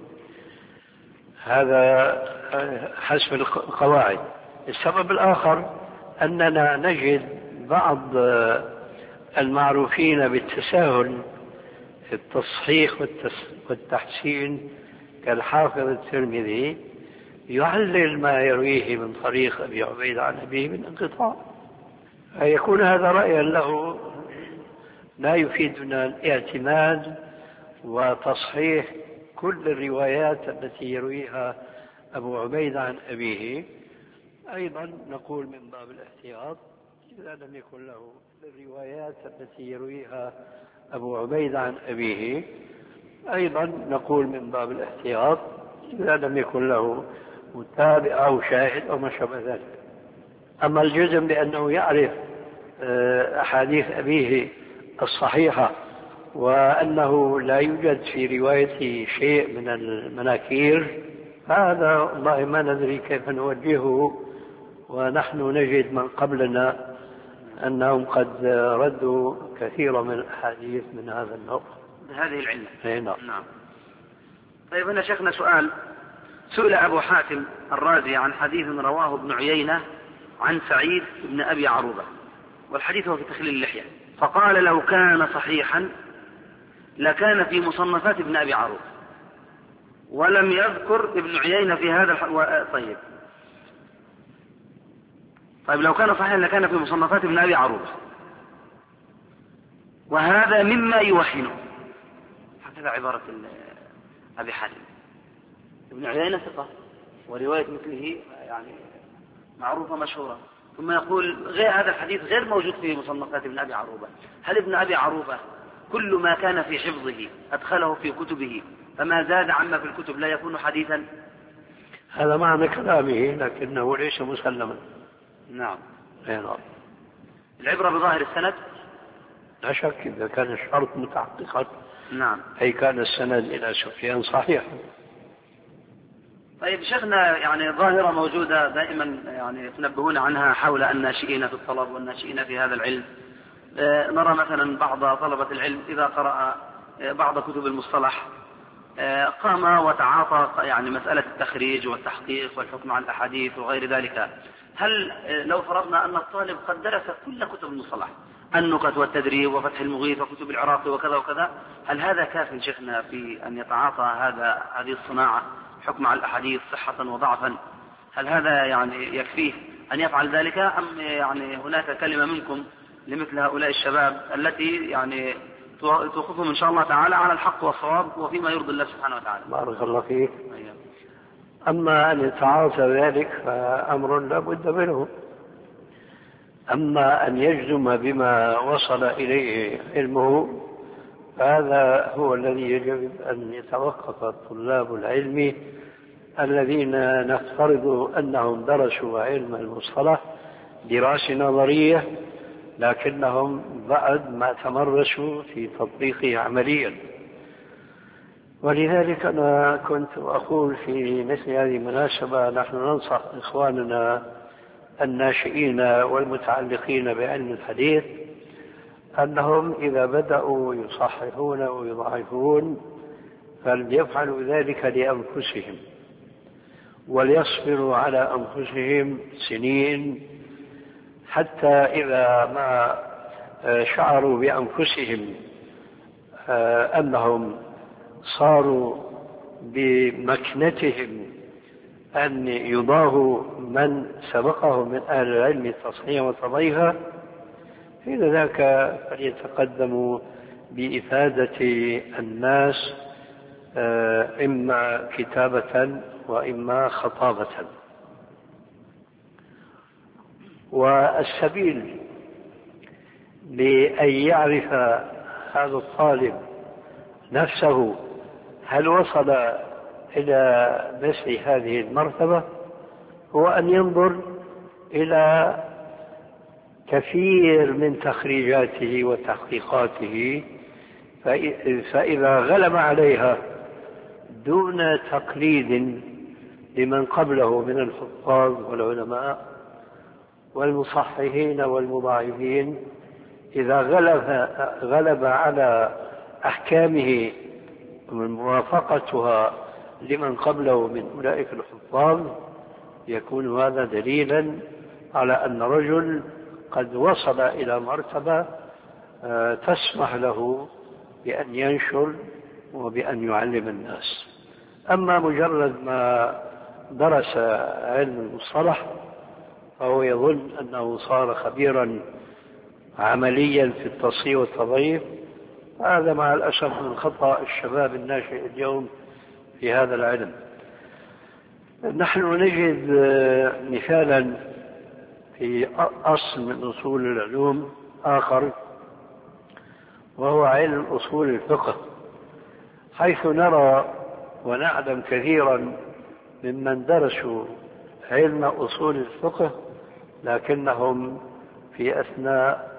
هذا حسب القواعد. السبب الآخر أننا نجد بعض المعروفين بالتساهل في التصحيح والتحسين كالحافظ الترمذي يعلل ما يرويه من طريق أبي عبيدة عن أبيه من انقطاع، فيكون هذا رأيا له لا يفيدنا الاعتماد وتصحيح كل الروايات التي يرويها أبو عبيدة عن أبيه. أيضا نقول من باب الاحتياط إذا لم يكن له الروايات التي يرويها أبو عبيدة عن أبيه، أيضا نقول من باب الاحتياط إذا لم يكن له متابع أو شاهد أو ما شابه ذلك. أما الجزم بأنه يعرف أحاديث أبيه الصحيحة وأنه لا يوجد في روايته شيء من المناكير، هذا والله ما ندري كيف نوجهه، ونحن نجد من قبلنا أنهم قد ردوا كثيرا من الأحاديث من هذا النوع بهذه العلة. نعم. طيب هنا شيخنا سؤال. سئل أبو حاتم الرازي عن حديث رواه ابن عيينة عن سعيد بن أبي عروبة، والحديث هو في تخليل اللحية، فقال لو كان صحيحا لكان في مصنفات ابن أبي عروبة، ولم يذكر ابن عيينة في هذا طيب لو كان صحيحا لكان في مصنفات ابن أبي عروبة، وهذا مما يوهنه. هكذا عبارة أبي حاتم. ابن عيينة ثقة ورواية مثله يعني معروفة مشهورة، ثم يقول غير هذا الحديث غير موجود في مصنفات ابن أبي عروبة. هل ابن أبي عروبة كل ما كان في حفظه أدخله في كتبه، فما زاد عما في الكتب لا يكون حديثا؟ هذا معنى كلامه، لكنه ليس مسلما. نعم. العبرة بظاهر السند لا شك إذا كان الشرط متحققا. نعم. أي كان السند إلى سفيان صحيح. طيب شيخنا، يعني ظاهرة موجودة دائما يعني يتنبهون عنها حول الناشئين في الطلب والناشئين في هذا العلم. نرى مثلا بعض طلبة العلم إذا قرأ بعض كتب المصطلح قام وتعاطى يعني مسألة التخريج والتحقيق والحكم على الأحاديث وغير ذلك. هل لو فرضنا أن الطالب قد درس كل كتب المصطلح، النكت والتدريب وفتح المغيث وكتب العراقي وكذا وكذا، هل هذا كاف شيخنا في أن يتعاطى هذه الصناعة حكم على الأحاديث صحة وضعفا؟ هل هذا يعني يكفيه أن يفعل ذلك، أم يعني هناك كلمة منكم لمثل هؤلاء الشباب التي يعني توقفهم إن شاء الله تعالى على الحق والصواب وفيما يرضي الله سبحانه وتعالى؟ بارك الله فيك. أما أن يتعاطى ذلك فأمر لا بد منه، أما أن يجزم بما وصل إليه علمه فهذا هو الذي يجب أن يتوقف طلاب العلم الذين نفترض أنهم درسوا علم المصطلح دراسة نظرية لكنهم بعد ما تمرسوا في تطبيقه عمليا. ولذلك أنا كنت أقول في مثل هذه المناسبة نحن ننصح إخواننا الناشئين والمتعلقين بعلم الحديث أنهم إذا بدأوا يصححون ويضعفون فليفعلوا ذلك لأنفسهم، وليصبروا على أنفسهم سنين حتى إذا ما شعروا بأنفسهم أنهم صاروا بمكنتهم أن يضاهوا من سبقهم من أهل العلم تصحيحا وتضعيفا، حين ذاك فليتقدموا بإفادة الناس إما كتابة وإما خطابة. والسبيل لأن يعرف هذا الطالب نفسه هل وصل إلى مثل هذه المرتبة هو أن ينظر إلى كثير من تخريجاته وتحقيقاته، فإذا غلب عليها دون تقليد لمن قبله من الحفاظ والعلماء والمصححين والمضاعفين، إذا غلب على أحكامه موافقتها لمن قبله من أولئك الحفاظ، يكون هذا دليلا على أن رجل قد وصل إلى مرتبة تسمح له بأن ينشر وبأن يعلم الناس. أما مجرد ما درس علم المصطلح فهو يظن أنه صار خبيرا عمليا في التصحيح والتضعيف، هذا مع الأسف من خطأ الشباب الناشئ اليوم في هذا العلم. نحن نجد مثالا في أصل من أصول العلوم آخر وهو علم أصول الفقه، حيث نرى ونعلم كثيرا ممن درسوا علم أصول الفقه لكنهم في أثناء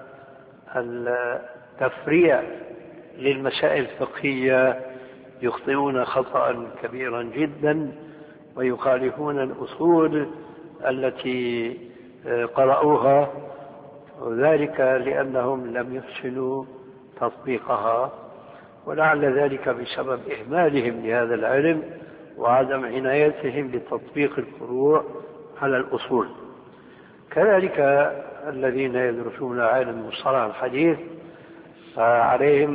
التفريع للمسائل الفقهية يخطئون خطأ كبيرا جدا ويخالفون الأصول التي قرأوها، وذلك لأنهم لم يحسنوا تطبيقها، ولعل ذلك بسبب إهمالهم لهذا العلم وعدم عنايتهم بتطبيق الفروع على الأصول. كذلك الذين يدرسون علم مصطلح الحديث فعليهم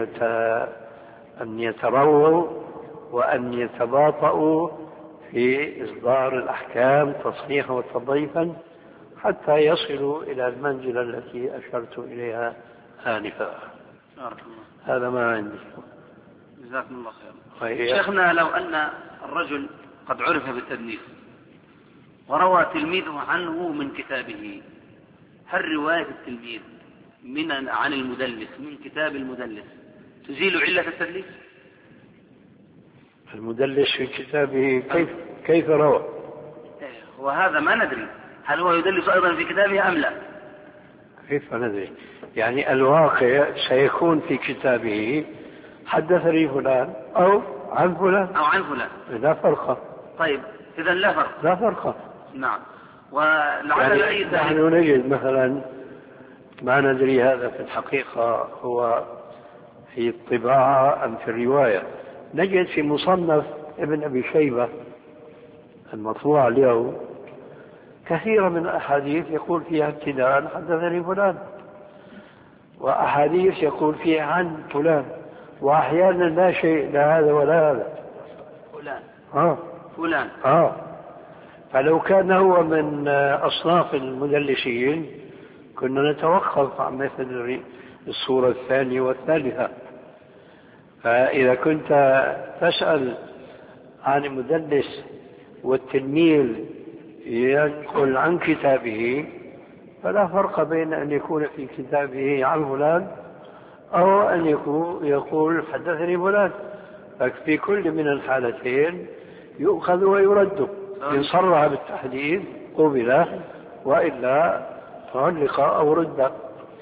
أن يترووا وأن يتباطؤوا في إصدار الأحكام تصحيحا وتضعيفا حتى يصلوا إلى المنزلة التي أشرت إليها آنفا. هذا ما عندي. جزاكم الله خير. شيخنا، لو أن الرجل قد عرف بالتدليس وروى تلميذه عنه من كتابه، هل رواية التلميذ عن المدلس من كتاب المدلس تزيل علة التدليس؟ المدلس في كتابه كيف روى؟ وهذا ما ندري هل هو يدلس أيضا في كتابه أم لا. كيف ندري؟ يعني الواقع سيكون في كتابه حدثني فلان أو عن فلان أو عن فلان، لا فرق. طيب إذن لا فرق. لا فرق. نعم. ولعل يعني نحن نجد مثلا ما ندري هذا في الحقيقة هو في الطباعة أم في الرواية، نجد في مصنف ابن أبي شيبة المطبوع اليوم كثير من الأحاديث يقول فيها ابتداء حدثني فلان، وأحاديث يقول فيها عن فلان، وأحيانا لا شيء لا هذا ولا هذا فلان. فلو كان هو من أصناف المدلسين كنا نتوقف عن مثل الصورة الثانية والثالثة. فإذا كنت تسأل عن المدلس والتلميذ ينقل عن كتابه فلا فرق بين أن يكون في كتابه عن فلان أو أن يقول حدثني فلان، ففي كل من الحالتين يؤخذ ويرد، إن صرح بالتحديث قبل وإلا تعلق أو رد.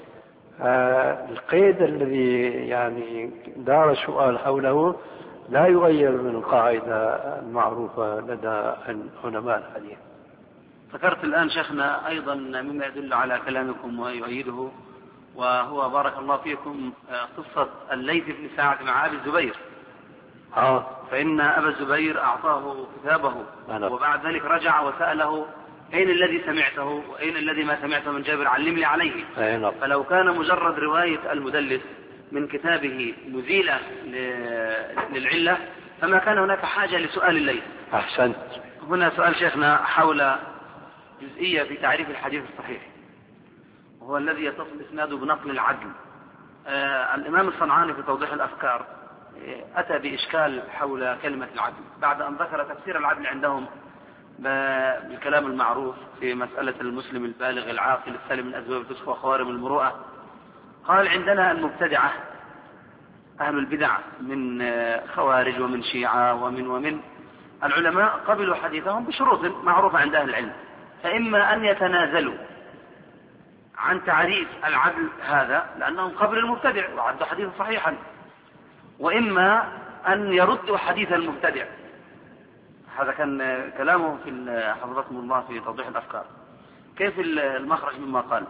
القيد الذي يعني دار السؤال حوله لا يغير من القاعدة المعروفة لدى علماء الحديث. ذكرت الآن شيخنا أيضا مما يدل على كلامكم ويؤيده، وهو بارك الله فيكم قصة الليث بن سعد مع أبي الزبير. فإن أبا الزبير أعطاه كتابه وبعد ذلك رجع وسأله أين الذي سمعته وأين الذي ما سمعته من جابر، علمني عليه. فلو كان مجرد رواية المدلس من كتابه مزيلة للعلة فما كان هناك حاجة لسؤال الليث. أحسنت. هنا سؤال شيخنا حول جزئية في تعريف الحديث الصحيح، وهو الذي يتصل إسناده بنقل العدل. الإمام الصنعاني في توضيح الأفكار أتى بإشكال حول كلمة العدل بعد أن ذكر تفسير العدل عندهم بالكلام المعروف في مسألة المسلم البالغ العاقل السالم من أسباب الفسق وخوارم المروءة. قال عندنا المبتدعة أهل البدع من خوارج ومن شيعة ومن العلماء قبلوا حديثهم بشروط معروفة عند أهل العلم، فإما أن يتنازلوا عن تعريف العدل هذا لأنهم قبل المبتدع وعدوا حديثا صحيحا، وإما أن يردوا حديث المبتدع. هذا كان كلامه في حفظكم الله في توضيح الأفكار. كيف المخرج مما قال؟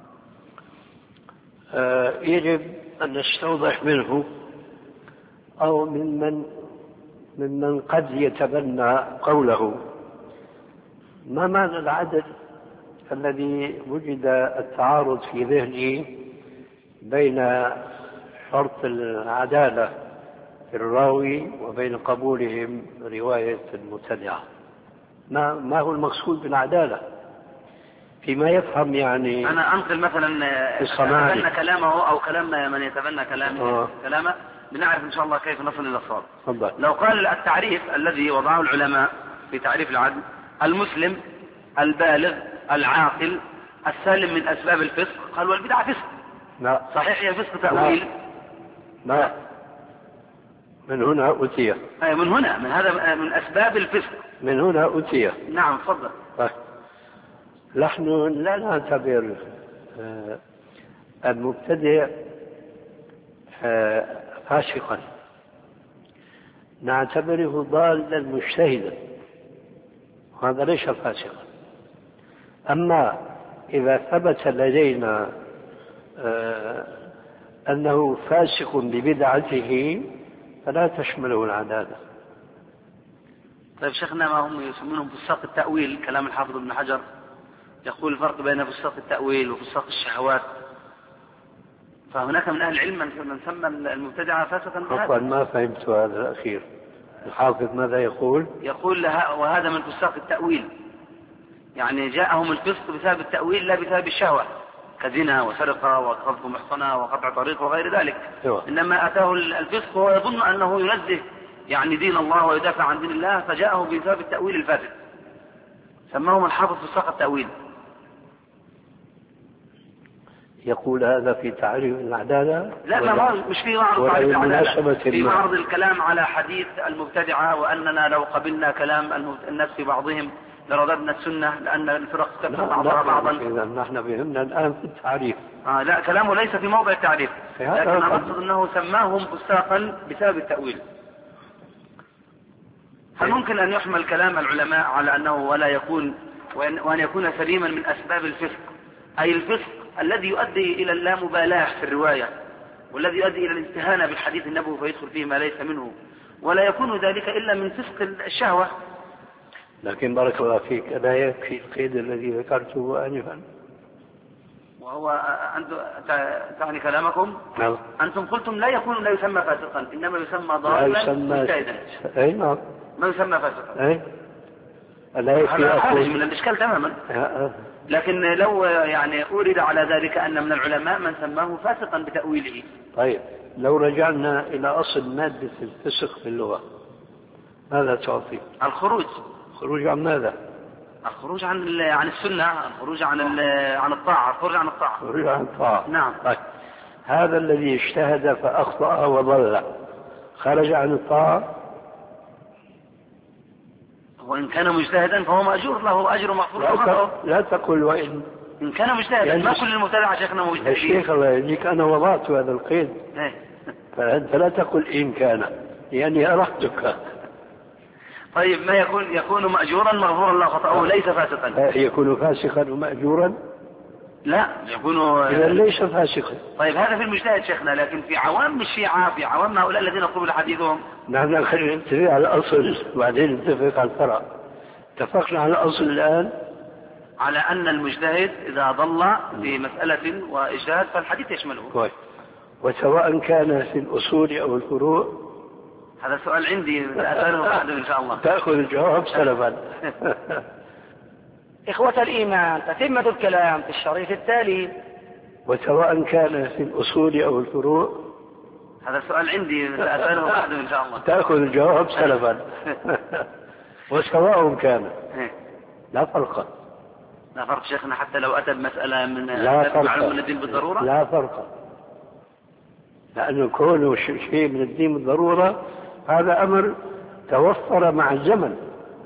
يجب أن نستوضح منه أو ممن قد يتبنى قوله ما معنى العدل الذي وجد التعارض في ذهنه بين شرط العدالة في الراوي وبين قبولهم رواية المبتدعة. ما هو المقصود بالعدالة فيما يفهم؟ يعني أنا أنقل مثلا يتبنى كلامه أو كلام من يتبنى كلامه لنعرف إن شاء الله كيف نصل إلى الصواب. لو قال التعريف الذي وضعه العلماء في تعريف العدل المسلم البالغ العاقل السالم من أسباب الفسق، قال والبدعة فسق. لا صحيح هي فسق تأويل. لا من هنا أتي من هنا من هذا من أسباب الفسق من هنا أتي. نعم تفضل. نحن لا نعتبر المبتدع فاسقا، نعتبره ضالا مجتهدا، وهذا ليس فاسقا. أما إذا ثبت لدينا أنه فاسق ببدعته فلا تشمله العدالة. طيب شيخنا ما هم يسمونهم فساق التأويل، كلام الحافظ ابن حجر يقول الفرق بين فساق التأويل وفساق الشهوات، فهناك من أهل العلم من سمى المبتدعة فاسقا بهذا. ما فهمت هذا الأخير. الحافظ ماذا يقول؟ يقول وهذا من فساق التأويل، يعني جاءهم الفسق بسبب التأويل لا بسبب الشهوة، كزنا وسرقة وقذف محصنة وقطع طريق وغير ذلك. إنما أتاه الفسق وهو يظن أنه ينزه يعني دين الله ويدافع عن دين الله، فجاءه بسبب التأويل الفاسد، سماهم الحافظ فساق التأويل. يقول هذا في تعريف العدالة؟ لا مش في معرض تعريف العدالة، في معرض الكلام على حديث المبتدعة وأننا لو قبلنا كلام الناس في بعضهم لرددنا السنة لأن الفرق تكفر بعضها بعضا. إذا نحن بهمنا الآن في التعريف. لا كلامه ليس في موضع التعريف، لكن أقصد أنه سماهم فساقا بسبب التأويل. هل ممكن أن يحمل كلام العلماء على أنه ولا يكون وأن يكون سليما من أسباب الفسق، أي الفسق الذي يؤدي إلى اللامبالاة في الرواية والذي يؤدي إلى الاستهانة بالحديث النبوي فيدخل فيه ما ليس منه، ولا يكون ذلك إلا من فسق الشهوة؟ لكن بارك الله فيك لا يكفي القيد الذي ذكرته آنفا، وهو تعني كلامكم. نعم. أنتم قلتم لا يسمى فاسقا، إنما يسمى ضالا مجتهدا. أي نعم، ما يسمى فاسقا. أي لا يكفي خارج من الإشكال تماما. لكن لو يعني أورد على ذلك أن من العلماء من سماه فاسقا بتأويله. طيب لو رجعنا إلى أصل مادة الفسق في اللغة ماذا تعطي؟ الخروج عن ماذا؟ الخروج عن السنة، الخروج عن الطاعة، الخروج عن الطاعة. الخروج عن الطاعة. نعم. طيب هذا الذي اجتهد فأخطأ وضل خرج عن الطاعة؟ وإن كان مجتهدا فهو مأجور له أجر مغفور له. لا تقل وإن إن كان مجتهدا يعني ما كل المبتدعة شيخنا مجتهدين. الشيخ الله يهديك أنا وضعت هذا القيد فأنت لا تقل إن كان يعني أرحتك. طيب ما يكون مأجورا مغفورا له خطأه ليس فاسقا. يكون فاسقا ومأجورا؟ لا يكون إذا ليس فاسقا. طيب هذا في المجتهد شيخنا، لكن في عوام الشيعة في عوام هؤلاء الذين يقولون حديثهم نحن خلينا نتفق على الأصل وبعدين نتفق على الفرع. اتفقنا على الأصل الآن على أن المجتهد إذا ضل في مسألة وإجتهاد فالحديث يشمله كويس. وسواء كان في الأصول أو الفروع. هذا سؤال عندي أسأله بعد إن شاء الله تأخذ الجواب سلفا. إخوة الإيمان تتمة الكلام في الشريط التالي. وسواء كان في الأصول أو الفروع. هذا سؤال عندي أسأله بعد إن شاء الله تأخذ الجواب سلفا. وسواء كان لا فرق. لا فرق شيخنا حتى لو أتى بمسألة من معلوم من الدين بالضرورة. لا فرق، لأنه كونه شيء من الدين بالضرورة هذا أمر توفر مع الزمن،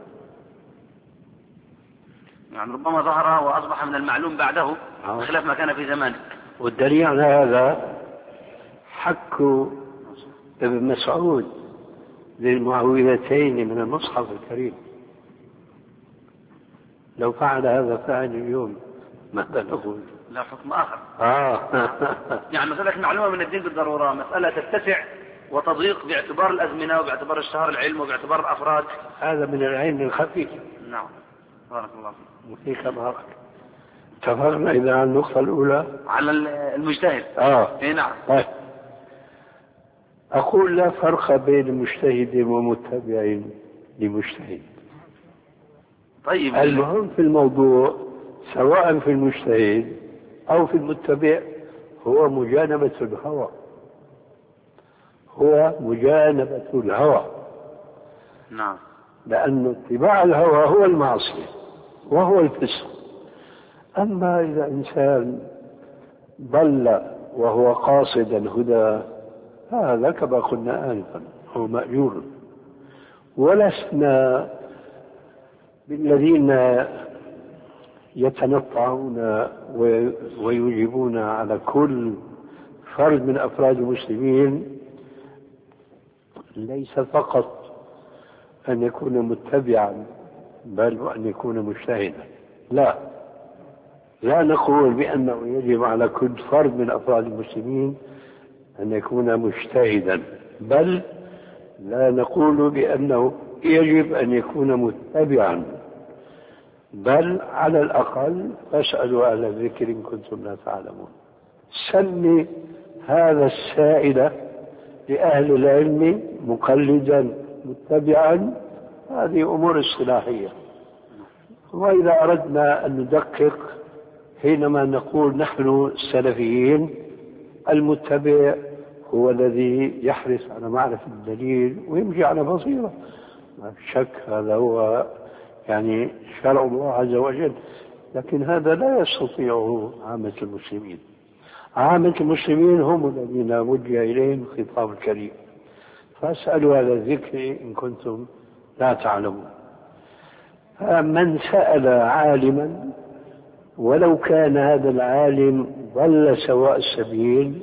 يعني ربما ظهر وأصبح من المعلوم بعده بخلاف ما كان في زمانه. والدليل على هذا حك ابن مسعود للمعوذتين من المصحف الكريم. لو فعل هذا فعل اليوم ماذا نقول؟ لا حكم آخر. يعني مسألة معلومة من الدين بالضرورة مسألة تتسع وتضيق باعتبار الأزمنة وباعتبار اشتهار العلم وباعتبار الأفراد. هذا من العلم الخفي. نعم بارك الله فيك. بارك. اتفقنا إذا على النقطة الأولى على المجتهد. إيه نعم. طيب. أقول لا فرق بين مجتهد ومتبع لمجتهد. طيب. المهم في الموضوع سواء في المجتهد أو في المتبع هو مجانبة الهوى. هو مجانبة الهوى. نعم. لأن اتباع الهوى هو المعصية وهو الفسق. أما إذا إنسان ضل وهو قاصدا هدى هذا كما قلنا آنفا هو مأجور. ولسنا بالذين يتنطعون ويجيبون على كل فرد من أفراد المسلمين ليس فقط أن يكون متبعا بل وأن يكون مجتهدا. لا نقول بأنه يجب على كل فرد من أفراد المسلمين أن يكون مجتهدا، بل لا نقول بأنه يجب أن يكون متبعا، بل على الأقل فاسألوا أهل الذكر إن كنتم لا تعلمون. سمي هذا السائل لأهل العلم مقلدا متبعا، هذه أمور اصطلاحية. وإذا أردنا أن ندقق حينما نقول نحن السلفيين المتبع هو الذي يحرص على معرفة الدليل ويمشي على بصيرة، ما في شك هذا هو يعني شرع الله عز وجل، لكن هذا لا يستطيعه عامة المسلمين. عامة المسلمين هم الذين وجه إليهم الخطاب الكريم، فاسألوا على الذكر إن كنتم لا تعلمون. من سأل عالما ولو كان هذا العالم ضل سواء السبيل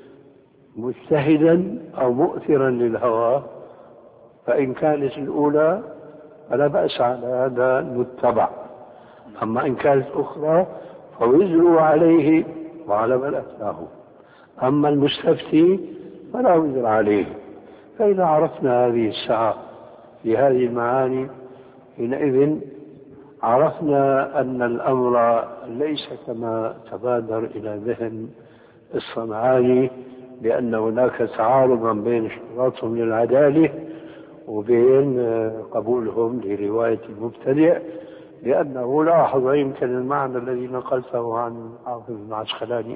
مجتهدا أو مؤثرا للهوى، فإن كانت الأولى فلا بأس على هذا المتبع، أما إن كانت أخرى فوزروا عليه وعلى من أفتاه، أما المستفتي فلا وزر عليه. فإذا عرفنا هذه الساعة في هذه المعاني حينئذ عرفنا أن الأمر ليس كما تبادر إلى ذهن الصنعاني بأن هناك تعارضا بين اشتراطهم للعدالة وبين قبولهم لرواية المبتدع، لأنه لاحظ يمكن المعنى الذي نقلته عن حافظ العسقلاني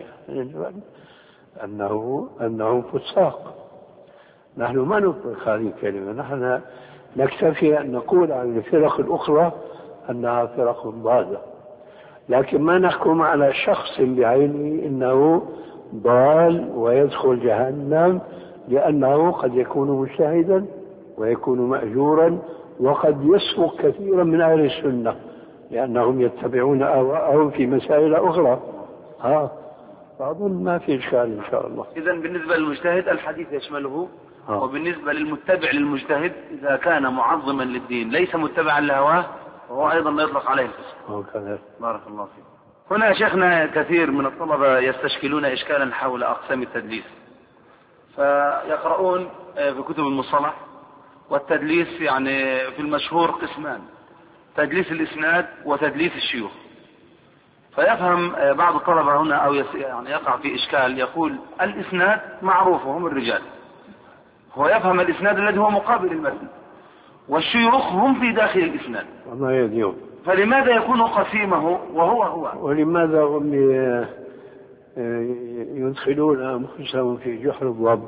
أنه فساق. نحن ما نطلق هذه الكلمة، نحن نكتفي أن نقول عن الفرق الأخرى أنها فرق ضالة، لكن ما نحكم على شخص بعينه إنه ضال ويدخل جهنم، لأنه قد يكون مجتهدا ويكون مأجورا وقد يسبق كثيرا من أهل السنة لأنهم يتبعون أهواءهم في مسائل أخرى. فأظن ما في إشكال إن شاء الله. إذن بالنسبة للمجتهد الحديث يشمله. وبالنسبة للمتبع للمجتهد إذا كان معظما للدين ليس متبعا لهواه وهو أيضا لا يطلق عليه الفسق. بارك الله فيك. هنا يا شيخنا كثير من الطلبة يستشكلون إشكالا حول أقسام التدليس، فيقرؤون في كتب المصطلح والتدليس يعني في المشهور قسمان: تدليس الإسناد وتدليس الشيوخ. فيفهم بعض الطلبة هنا أو يعني يقع في إشكال، يقول الإسناد معروف وهم الرجال، هو يفهم الإسناد الذي هو مقابل المتن، والشيوخ هم في داخل الإسناد. الله يهديهم. فلماذا يكون قسيمه وهو ولماذا هم يدخلون أنفسهم في جحر الضب؟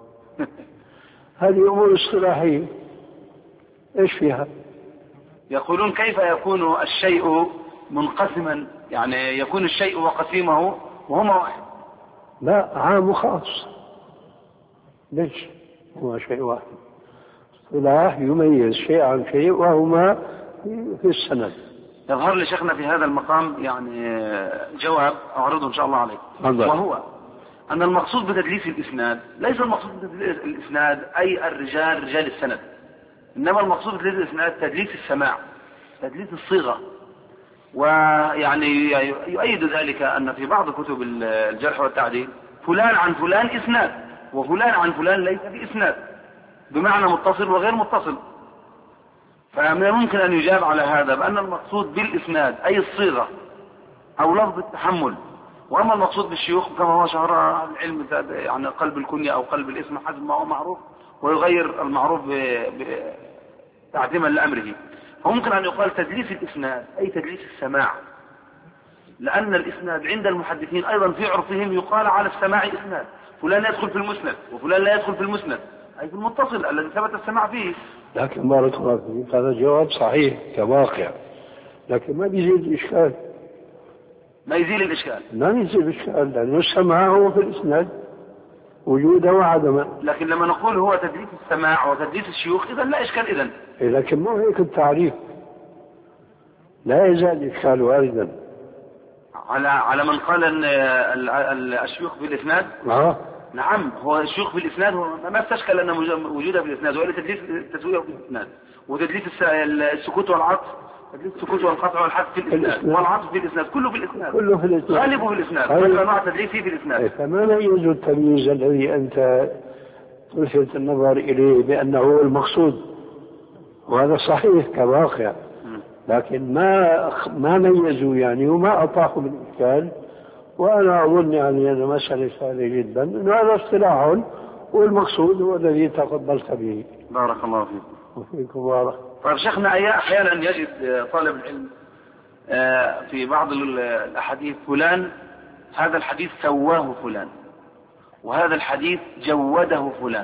هذه أمور اصطلاحية إيش فيها؟ يقولون كيف يكون الشيء منقسما، يعني يكون الشيء وقسيمه وهما واحد. لا، عام وخاص. ليش هو شيء واحد؟ اصطلاح يميز شيء عن شيء وهما في السند. يظهر لي شيخنا في هذا المقام يعني جواب أعرضه إن شاء الله عليك، وهو أن المقصود بتدليس الإسناد ليس المقصود بتدليس الإسناد أي الرجال رجال السند، إنما المقصود بتدليس الإسناد تدليس السماع، تدليس الصيغة. ويعني يؤيد ذلك أن في بعض كتب الجرح والتعديل فلان عن فلان إسناد وفلان عن فلان ليس بإسناد، بمعنى متصل وغير متصل. فمن الممكن أن يجاب على هذا بأن المقصود بالإسناد أي الصيغة أو لفظ التحمل، وأما المقصود بالشيوخ كما هو شهر العلم يعني قلب الكنية أو قلب الاسم حسب ما هو معروف، ويغير المعروف تعظيما لأمره. فممكن أن يقال تدليس الإسناد أي تدليس السماع، لأن الإسناد عند المحدثين أيضا في عرفهم يقال على السماع إسناد، فلان يدخل في المسند وفلان لا يدخل في المسند، أي في المتصل الذي ثبت السماع فيه. لكن بارك الله فيك هذا جواب صحيح كواقع، لكن ما بيزيد الإشكال. ما يزيل الإشكال؟ ما يزيل الإشكال، لأنه السماع هو في الإسناد وجوده وعدمه. لكن لما نقول هو تدليس السماع وتدليس الشيوخ إذن لا إشكال إذن. لكن مو هيك التعريف، لا يزال الإشكال واردا على من قال أن الشيوخ في الإسناد. نعم، هو الشيوخ في الإسناد هو ما استشكل أن وجوده في الإسناد، وإلا تدليس التسوية في الإسناد وتدليس السكوت والعطف، تدليس السكوت والقطع والحذف في الإسناد والعطف في الإسناد، كله في الإسناد، كله في الإسناد، غالبه في الإسناد، كل نوع تدليسي في الإسناد. فما ميز التمييز الذي أنت تلفت النظر إليه بأنه المقصود، وهذا صحيح كواقع، لكن ما ميزوا يعني وما أطاحوا بالإشكال. وأنا أظن يعني هذا مسألة سهلة جدا، إنه هذا اصطلاح والمقصود هو الذي تفضلت به. بارك الله فيك. وفيكم بارك. طيب شيخنا، أحيانا يجد طالب العلم في بعض الأحاديث فلان هذا الحديث سواه فلان وهذا الحديث جوده فلان،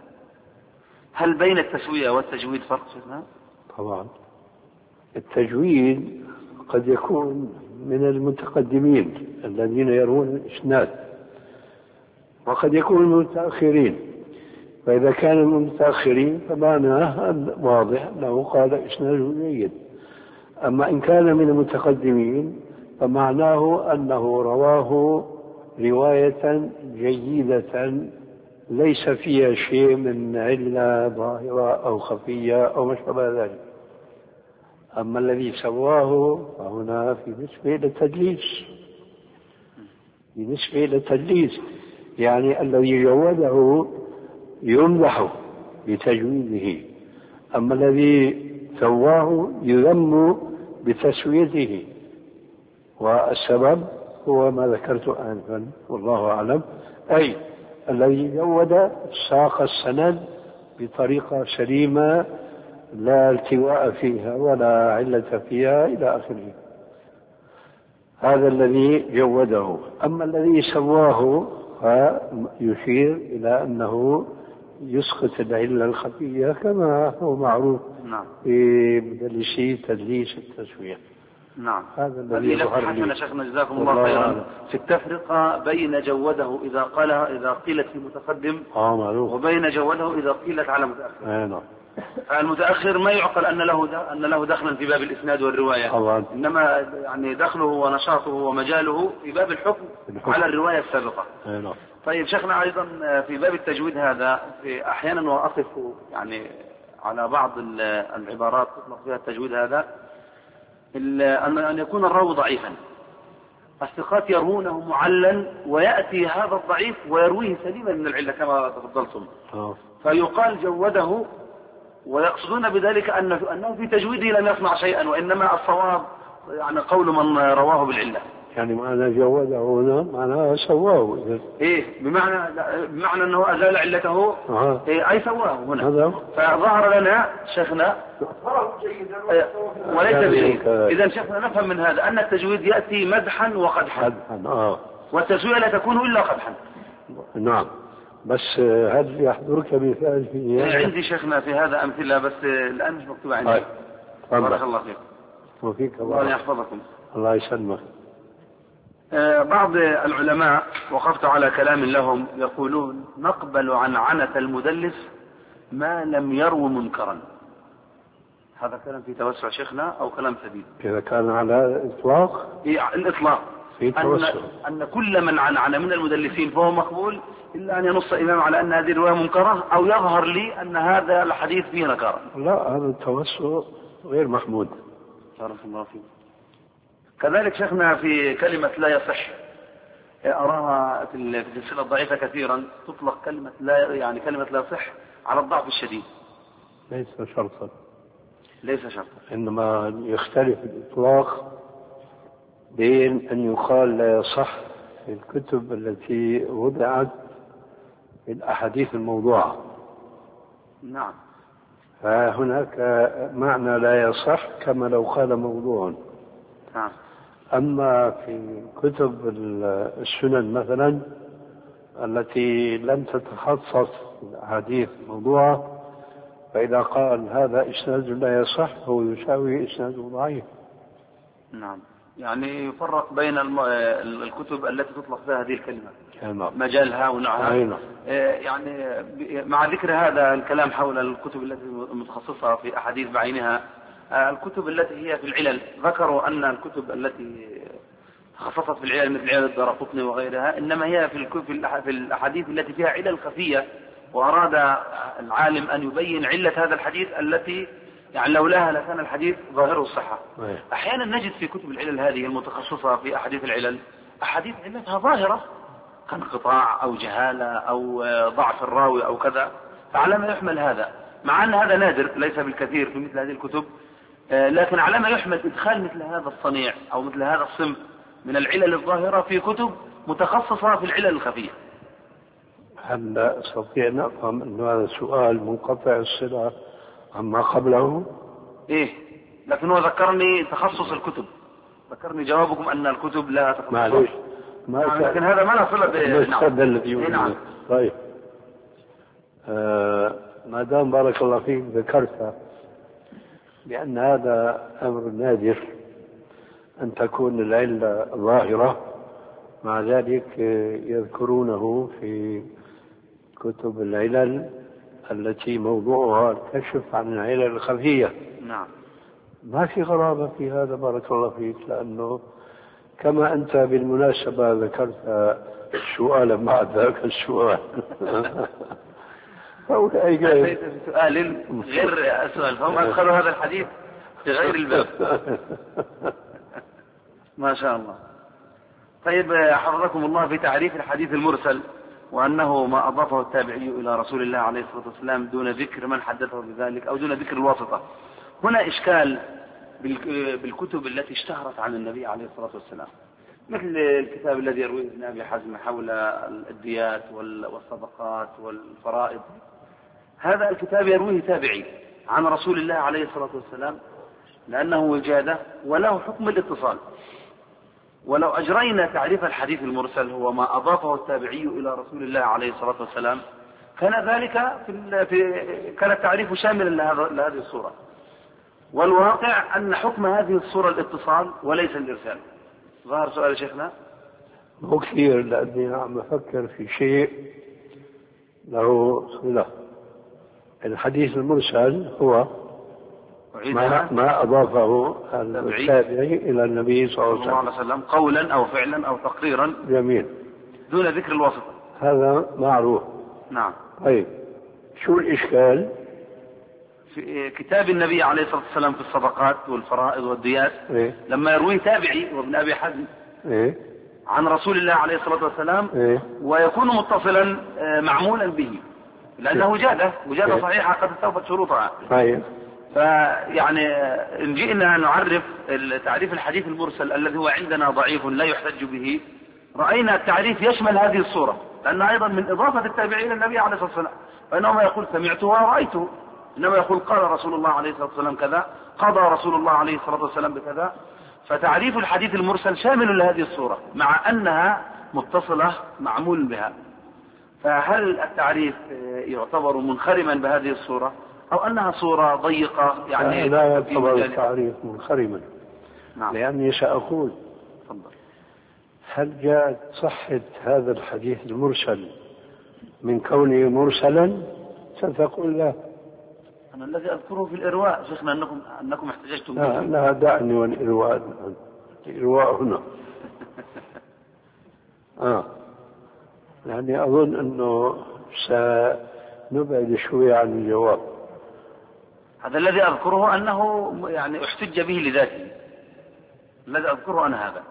هل بين التسوية والتجويد فرق شيخنا؟ طبعا التجويد قد يكون من المتقدمين الذين يروون الإسناد، وقد يكون من المتأخرين، فإذا كان من المتأخرين فمعناه واضح أنه قال إسناده جيد. أما إن كان من المتقدمين فمعناه أنه رواه رواية جيدة ليس فيها شيء من علة ظاهرة أو خفية أو ما شابه ذلك. أما الذي سواه فهنا في نسبة إلى التدليس، يعني الذي جوده يمدح بتجويده، أما الذي سواه يذم بتسويته، والسبب هو ما ذكرت آنفا والله أعلم، أي الذي جود ساق السند بطريقة سليمة لا التواء فيها ولا علة فيها إلى آخره، هذا الذي جوده. أما الذي سواه فيشير إلى أنه يسقط العلة الخفية كما هو معروف في مدلسي تدليس التسوية. نعم، هذا الذي يظهر لي. شيخنا جزاكم الله خيرا. في التفرقة بين جوده إذا قيلت في متقدم وبين جوده إذا قيلت على متأخر. نعم. المتأخر ما يعقل أن له دخلا في باب الإسناد والرواية طبعا. إنما يعني دخله ونشاطه ومجاله في باب الحكم على الرواية السابقة. طيب شيخنا أيضا في باب التجويد هذا في أحيانا وأقف يعني على بعض العبارات تطلق فيها التجويد هذا أن يكون الراوي ضعيفا، الثقات يروونه معلا ويأتي هذا الضعيف ويرويه سليما من العلة كما تفضلتم، فيقال جوده، ويقصدون بذلك أنه في تجويده لم يصنع شيئا، وإنما الصواب يعني قول من رواه بالعلة. يعني معنى جوده هنا معناه سواه. إيه بمعنى أنه أزال علته. إيه أي سواه هنا. فظهر لنا شيخنا وليس بجيد. إذا شيخنا نفهم من هذا أن التجويد يأتي مدحا وقدحا. والتسوية لا تكون إلا قدحا. نعم. بس هل يحضرك مثال فيه؟ عندي شيخنا في هذا أمثلة بس الآن مش مكتوبة عندي. بارك الله فيك. وفيك الله يحفظكم. الله يسلمك. بعض العلماء وقفت على كلام لهم يقولون نقبل عن عنة المدلس ما لم يرو منكرا. هذا كلام في توسع شيخنا أو كلام سديد؟ إذا كان على إطلاق الإطلاق أن كل من عن من المدلسين فهو مقبول إلا أن ينص إمام على أن هذه الرواية منكرة أو يظهر لي أن هذا الحديث فيه نكارة. لا هذا التوسع غير محمود. بارك الله فيك. كذلك شيخنا في كلمة لا يصح أراها في السلسلة الضعيفة كثيرا تطلق كلمة لا يصح على الضعف الشديد. ليس شرطا. ليس شرطا. إنما يختلف الإطلاق بين أن يقال لا يصح في الكتب التي وضعت في الأحاديث الموضوعة. نعم. فهناك معنى لا يصح كما لو قال موضوع. نعم. أما في كتب السنن مثلا التي لم تتخصص في الأحاديث الموضوعة فإذا قال هذا إسناد لا يصح هو يساوي إسناد ضعيف. نعم. يعني يفرق بين الكتب التي تطلق فيها هذه الكلمة مجالها ونوعها. يعني مع ذكر هذا الكلام حول الكتب التي متخصصة في أحاديث بعينها، الكتب التي هي في العلل ذكروا أن الكتب التي تخصصت في العلل مثل علل الدارقطني وغيرها إنما هي في الأحاديث التي فيها علل خفية، وأراد العالم أن يبين علة هذا الحديث التي يعني لولاها لكان الحديث ظاهره الصحة. أحيانا نجد في كتب العلل هذه المتخصصة في أحاديث العلل أحاديث علتها ظاهرة كانقطاع أو جهالة أو ضعف الراوي أو كذا، فعلى ما يحمل هذا مع أن هذا نادر ليس بالكثير في مثل هذه الكتب، لكن على ما يحمل إدخال مثل هذا الصنيع أو مثل هذا الصنف من العلل الظاهرة في كتب متخصصة في العلل الخفية. هل أستطيع أن أفهم أن هذا السؤال منقطع الصلة عما قبله؟ إيه لكن هو ذكرني تخصص الكتب، ذكرني جوابكم أن الكتب لا تخصص. معلش لكن هذا ما له صلة نعم. طيب ما دام بارك الله فيك ذكرت بأن هذا أمر نادر أن تكون العلة ظاهرة، مع ذلك يذكرونه في كتب العلل التي موضوعها الكشف عن العلل الخفية. نعم. ما في غرابة في هذا بارك الله فيك، لأنه كما أنت بالمناسبة ذكرت سؤالا بعد ذاك السؤال أتيت بسؤال غير السؤال فهم أدخلوا هذا الحديث في غير الباب. ما شاء الله. طيب حفظكم الله في تعريف الحديث المرسل وأنه ما أضافه التابعي إلى رسول الله عليه الصلاة والسلام دون ذكر من حدثه بذلك أو دون ذكر الواسطة. هنا إشكال بالكتب التي اشتهرت عن النبي عليه الصلاة والسلام، مثل الكتاب الذي يرويه ابن أبي حزم حول الديات والصدقات والفرائض. هذا الكتاب يرويه تابعي عن رسول الله عليه الصلاة والسلام لأنه وجادة وله حكم الاتصال. ولو أجرينا تعريف الحديث المرسل هو ما أضافه التابعي إلى رسول الله عليه الصلاة والسلام كان ذلك كان التعريف شاملا لهذه الصورة، والواقع أن حكم هذه الصورة الاتصال وليس الإرسال. ظهر سؤال شيخنا؟ مو كثير لأني عم أفكر في شيء له صلة. الحديث المرسل هو ما أضافه التابعي إلى النبي صلى الله عليه وسلم قولا أو فعلا أو تقريرا. جميل. دون ذكر الواسطة. هذا معروف. نعم. طيب شو الإشكال؟ في كتاب النبي عليه الصلاة والسلام في الصدقات والفرائض والديات لما يروي تابعي وابن أبي حزم عن رسول الله عليه الصلاة والسلام ويكون متصلا معمولا به لأنه وجادة صحيحة قد استوفت شروطها. فيعني إن جئنا نعرف تعريف الحديث المرسل الذي هو عندنا ضعيف لا يحتج به، رأينا التعريف يشمل هذه الصورة، لأن أيضا من إضافة التابعين النبي عليه الصلاة والسلام، فإنه ما يقول سمعته ورأيته، إنما يقول قال رسول الله عليه الصلاة والسلام كذا، قضى رسول الله عليه الصلاة والسلام بكذا. فتعريف الحديث المرسل شامل لهذه الصورة مع أنها متصلة معمول بها. فهل التعريف يعتبر منخرما بهذه الصورة أو أنها صورة ضيقة؟ يعني لا يعتبر التعريف منخرما. نعم. لأني سأقول هل جاءت صحة هذا الحديث المرسل من كونه مرسلا؟ ستقول لا. أنا الذي أذكره في الإرواء شيخنا أنكم احتججتم به. لا دعني والإرواء. الإرواء هنا. يعني أظن أنه سنبعد شوية عن الجواب. هذا الذي أذكره أنه يعني احتج به لذاته، الذي أذكره أنا هذا.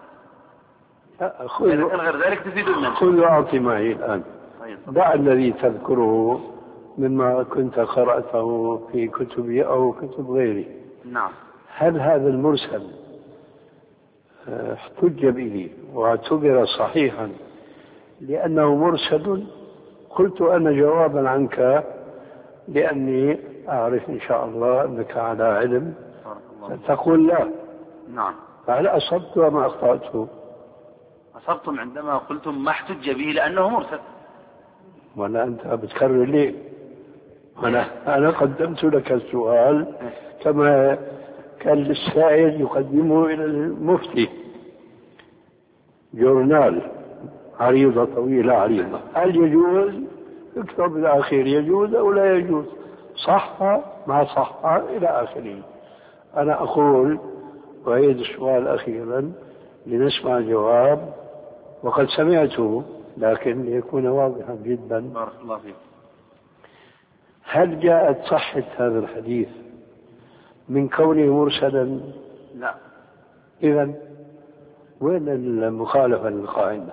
غير ذلك تفيد منه. خذ وأعطي معي الآن. دع الذي تذكره مما كنت قرأته في كتبي أو كتب غيري. نعم. هل هذا المرسل احتج به واعتبر صحيحا لأنه مرسل؟ قلت أنا جوابا عنك لأني أعرف إن شاء الله أنك على علم، تقول لا. نعم. فهل أصبت وما أخطأت؟ أصبتم عندما قلتم ما احتج به لأنه مرسل. ولا أنت بتكرر لي؟ أنا قدمت لك السؤال كما كان السائل يقدمه إلى المفتي، جورنال عريضة طويلة عريضة، هل يجوز؟ اكتب بالأخير يجوز أو لا يجوز، صح ما صح إلى آخره. أنا أقول وأعيد السؤال أخيرا لنسمع جواب، وقد سمعته لكن ليكون واضحا جدا. بارك الله فيك. هل جاءت صحة هذا الحديث من كونه مرسلا؟ لا. إذن وين المخالفة للقاعدة؟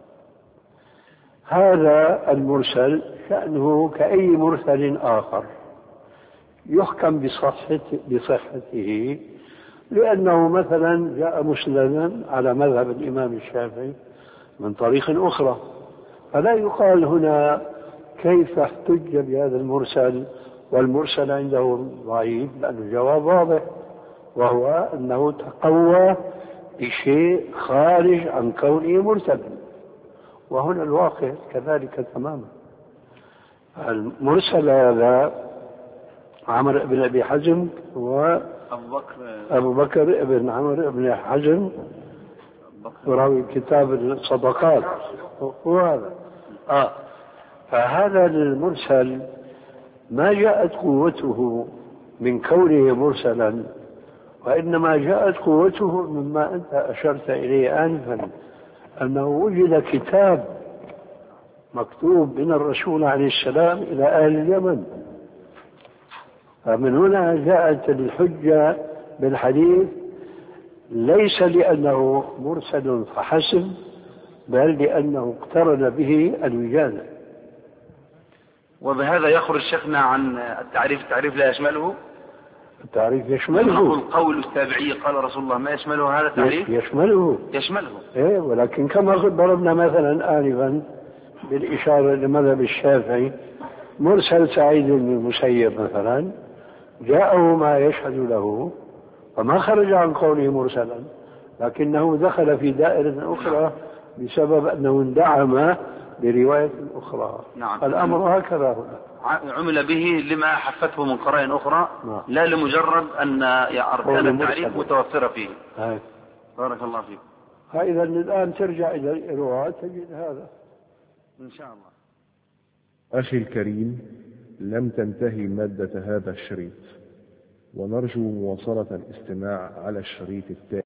هذا المرسل شأنه كأي مرسل آخر يحكم بصحته لأنه مثلا جاء مسندا على مذهب الإمام الشافعي من طريق أخرى، فلا يقال هنا كيف احتج بهذا المرسل والمرسل عنده ضعيف، لأن الجواب واضح وهو أنه تقوى بشيء خارج عن كونه مرسلا، وهنا الواقع كذلك تماما. المرسل هذا عمرو بن أبي حزم وأبو بكر بن عمرو بن حزم وراوي كتاب الصدقات وهذا فهذا المرسل ما جاءت قوته من كونه مرسلا، وإنما جاءت قوته مما أنت أشرت إليه آنفا، أنه وجد كتاب مكتوب من الرسول عليه السلام إلى أهل اليمن، فمن هنا جاءت الحجة بالحديث ليس لأنه مرسل فحسب، بل لأنه اقترن به الوجادة. وبهذا يخرج شيخنا عن التعريف لا يشمله. التعريف يشمله. نقول قول التابعي قال رسول الله ما يشمله هذا التعريف؟ يشمله. إيه، ولكن كما ضربنا مثلا آنفا بالإشارة لمذهب الشافعي، مرسل سعيد بن المسيب مثلا جاءه ما يشهد له فما خرج عن قوله مرسلا، لكنه دخل في دائرة أخرى بسبب أنه اندعم برواية أخرى. نعم. الأمر هكذا هنا. عمل به لما حفته من قرائن أخرى. نعم. لا لمجرد أن أركان التعريف متوفرة فيه. بارك الله فيك. فإذا الآن ترجع إلى الإرواء تجد هذا إن شاء الله. أخي الكريم، لم تنتهي مادة هذا الشريط، ونرجو مواصلة الاستماع على الشريط التالي.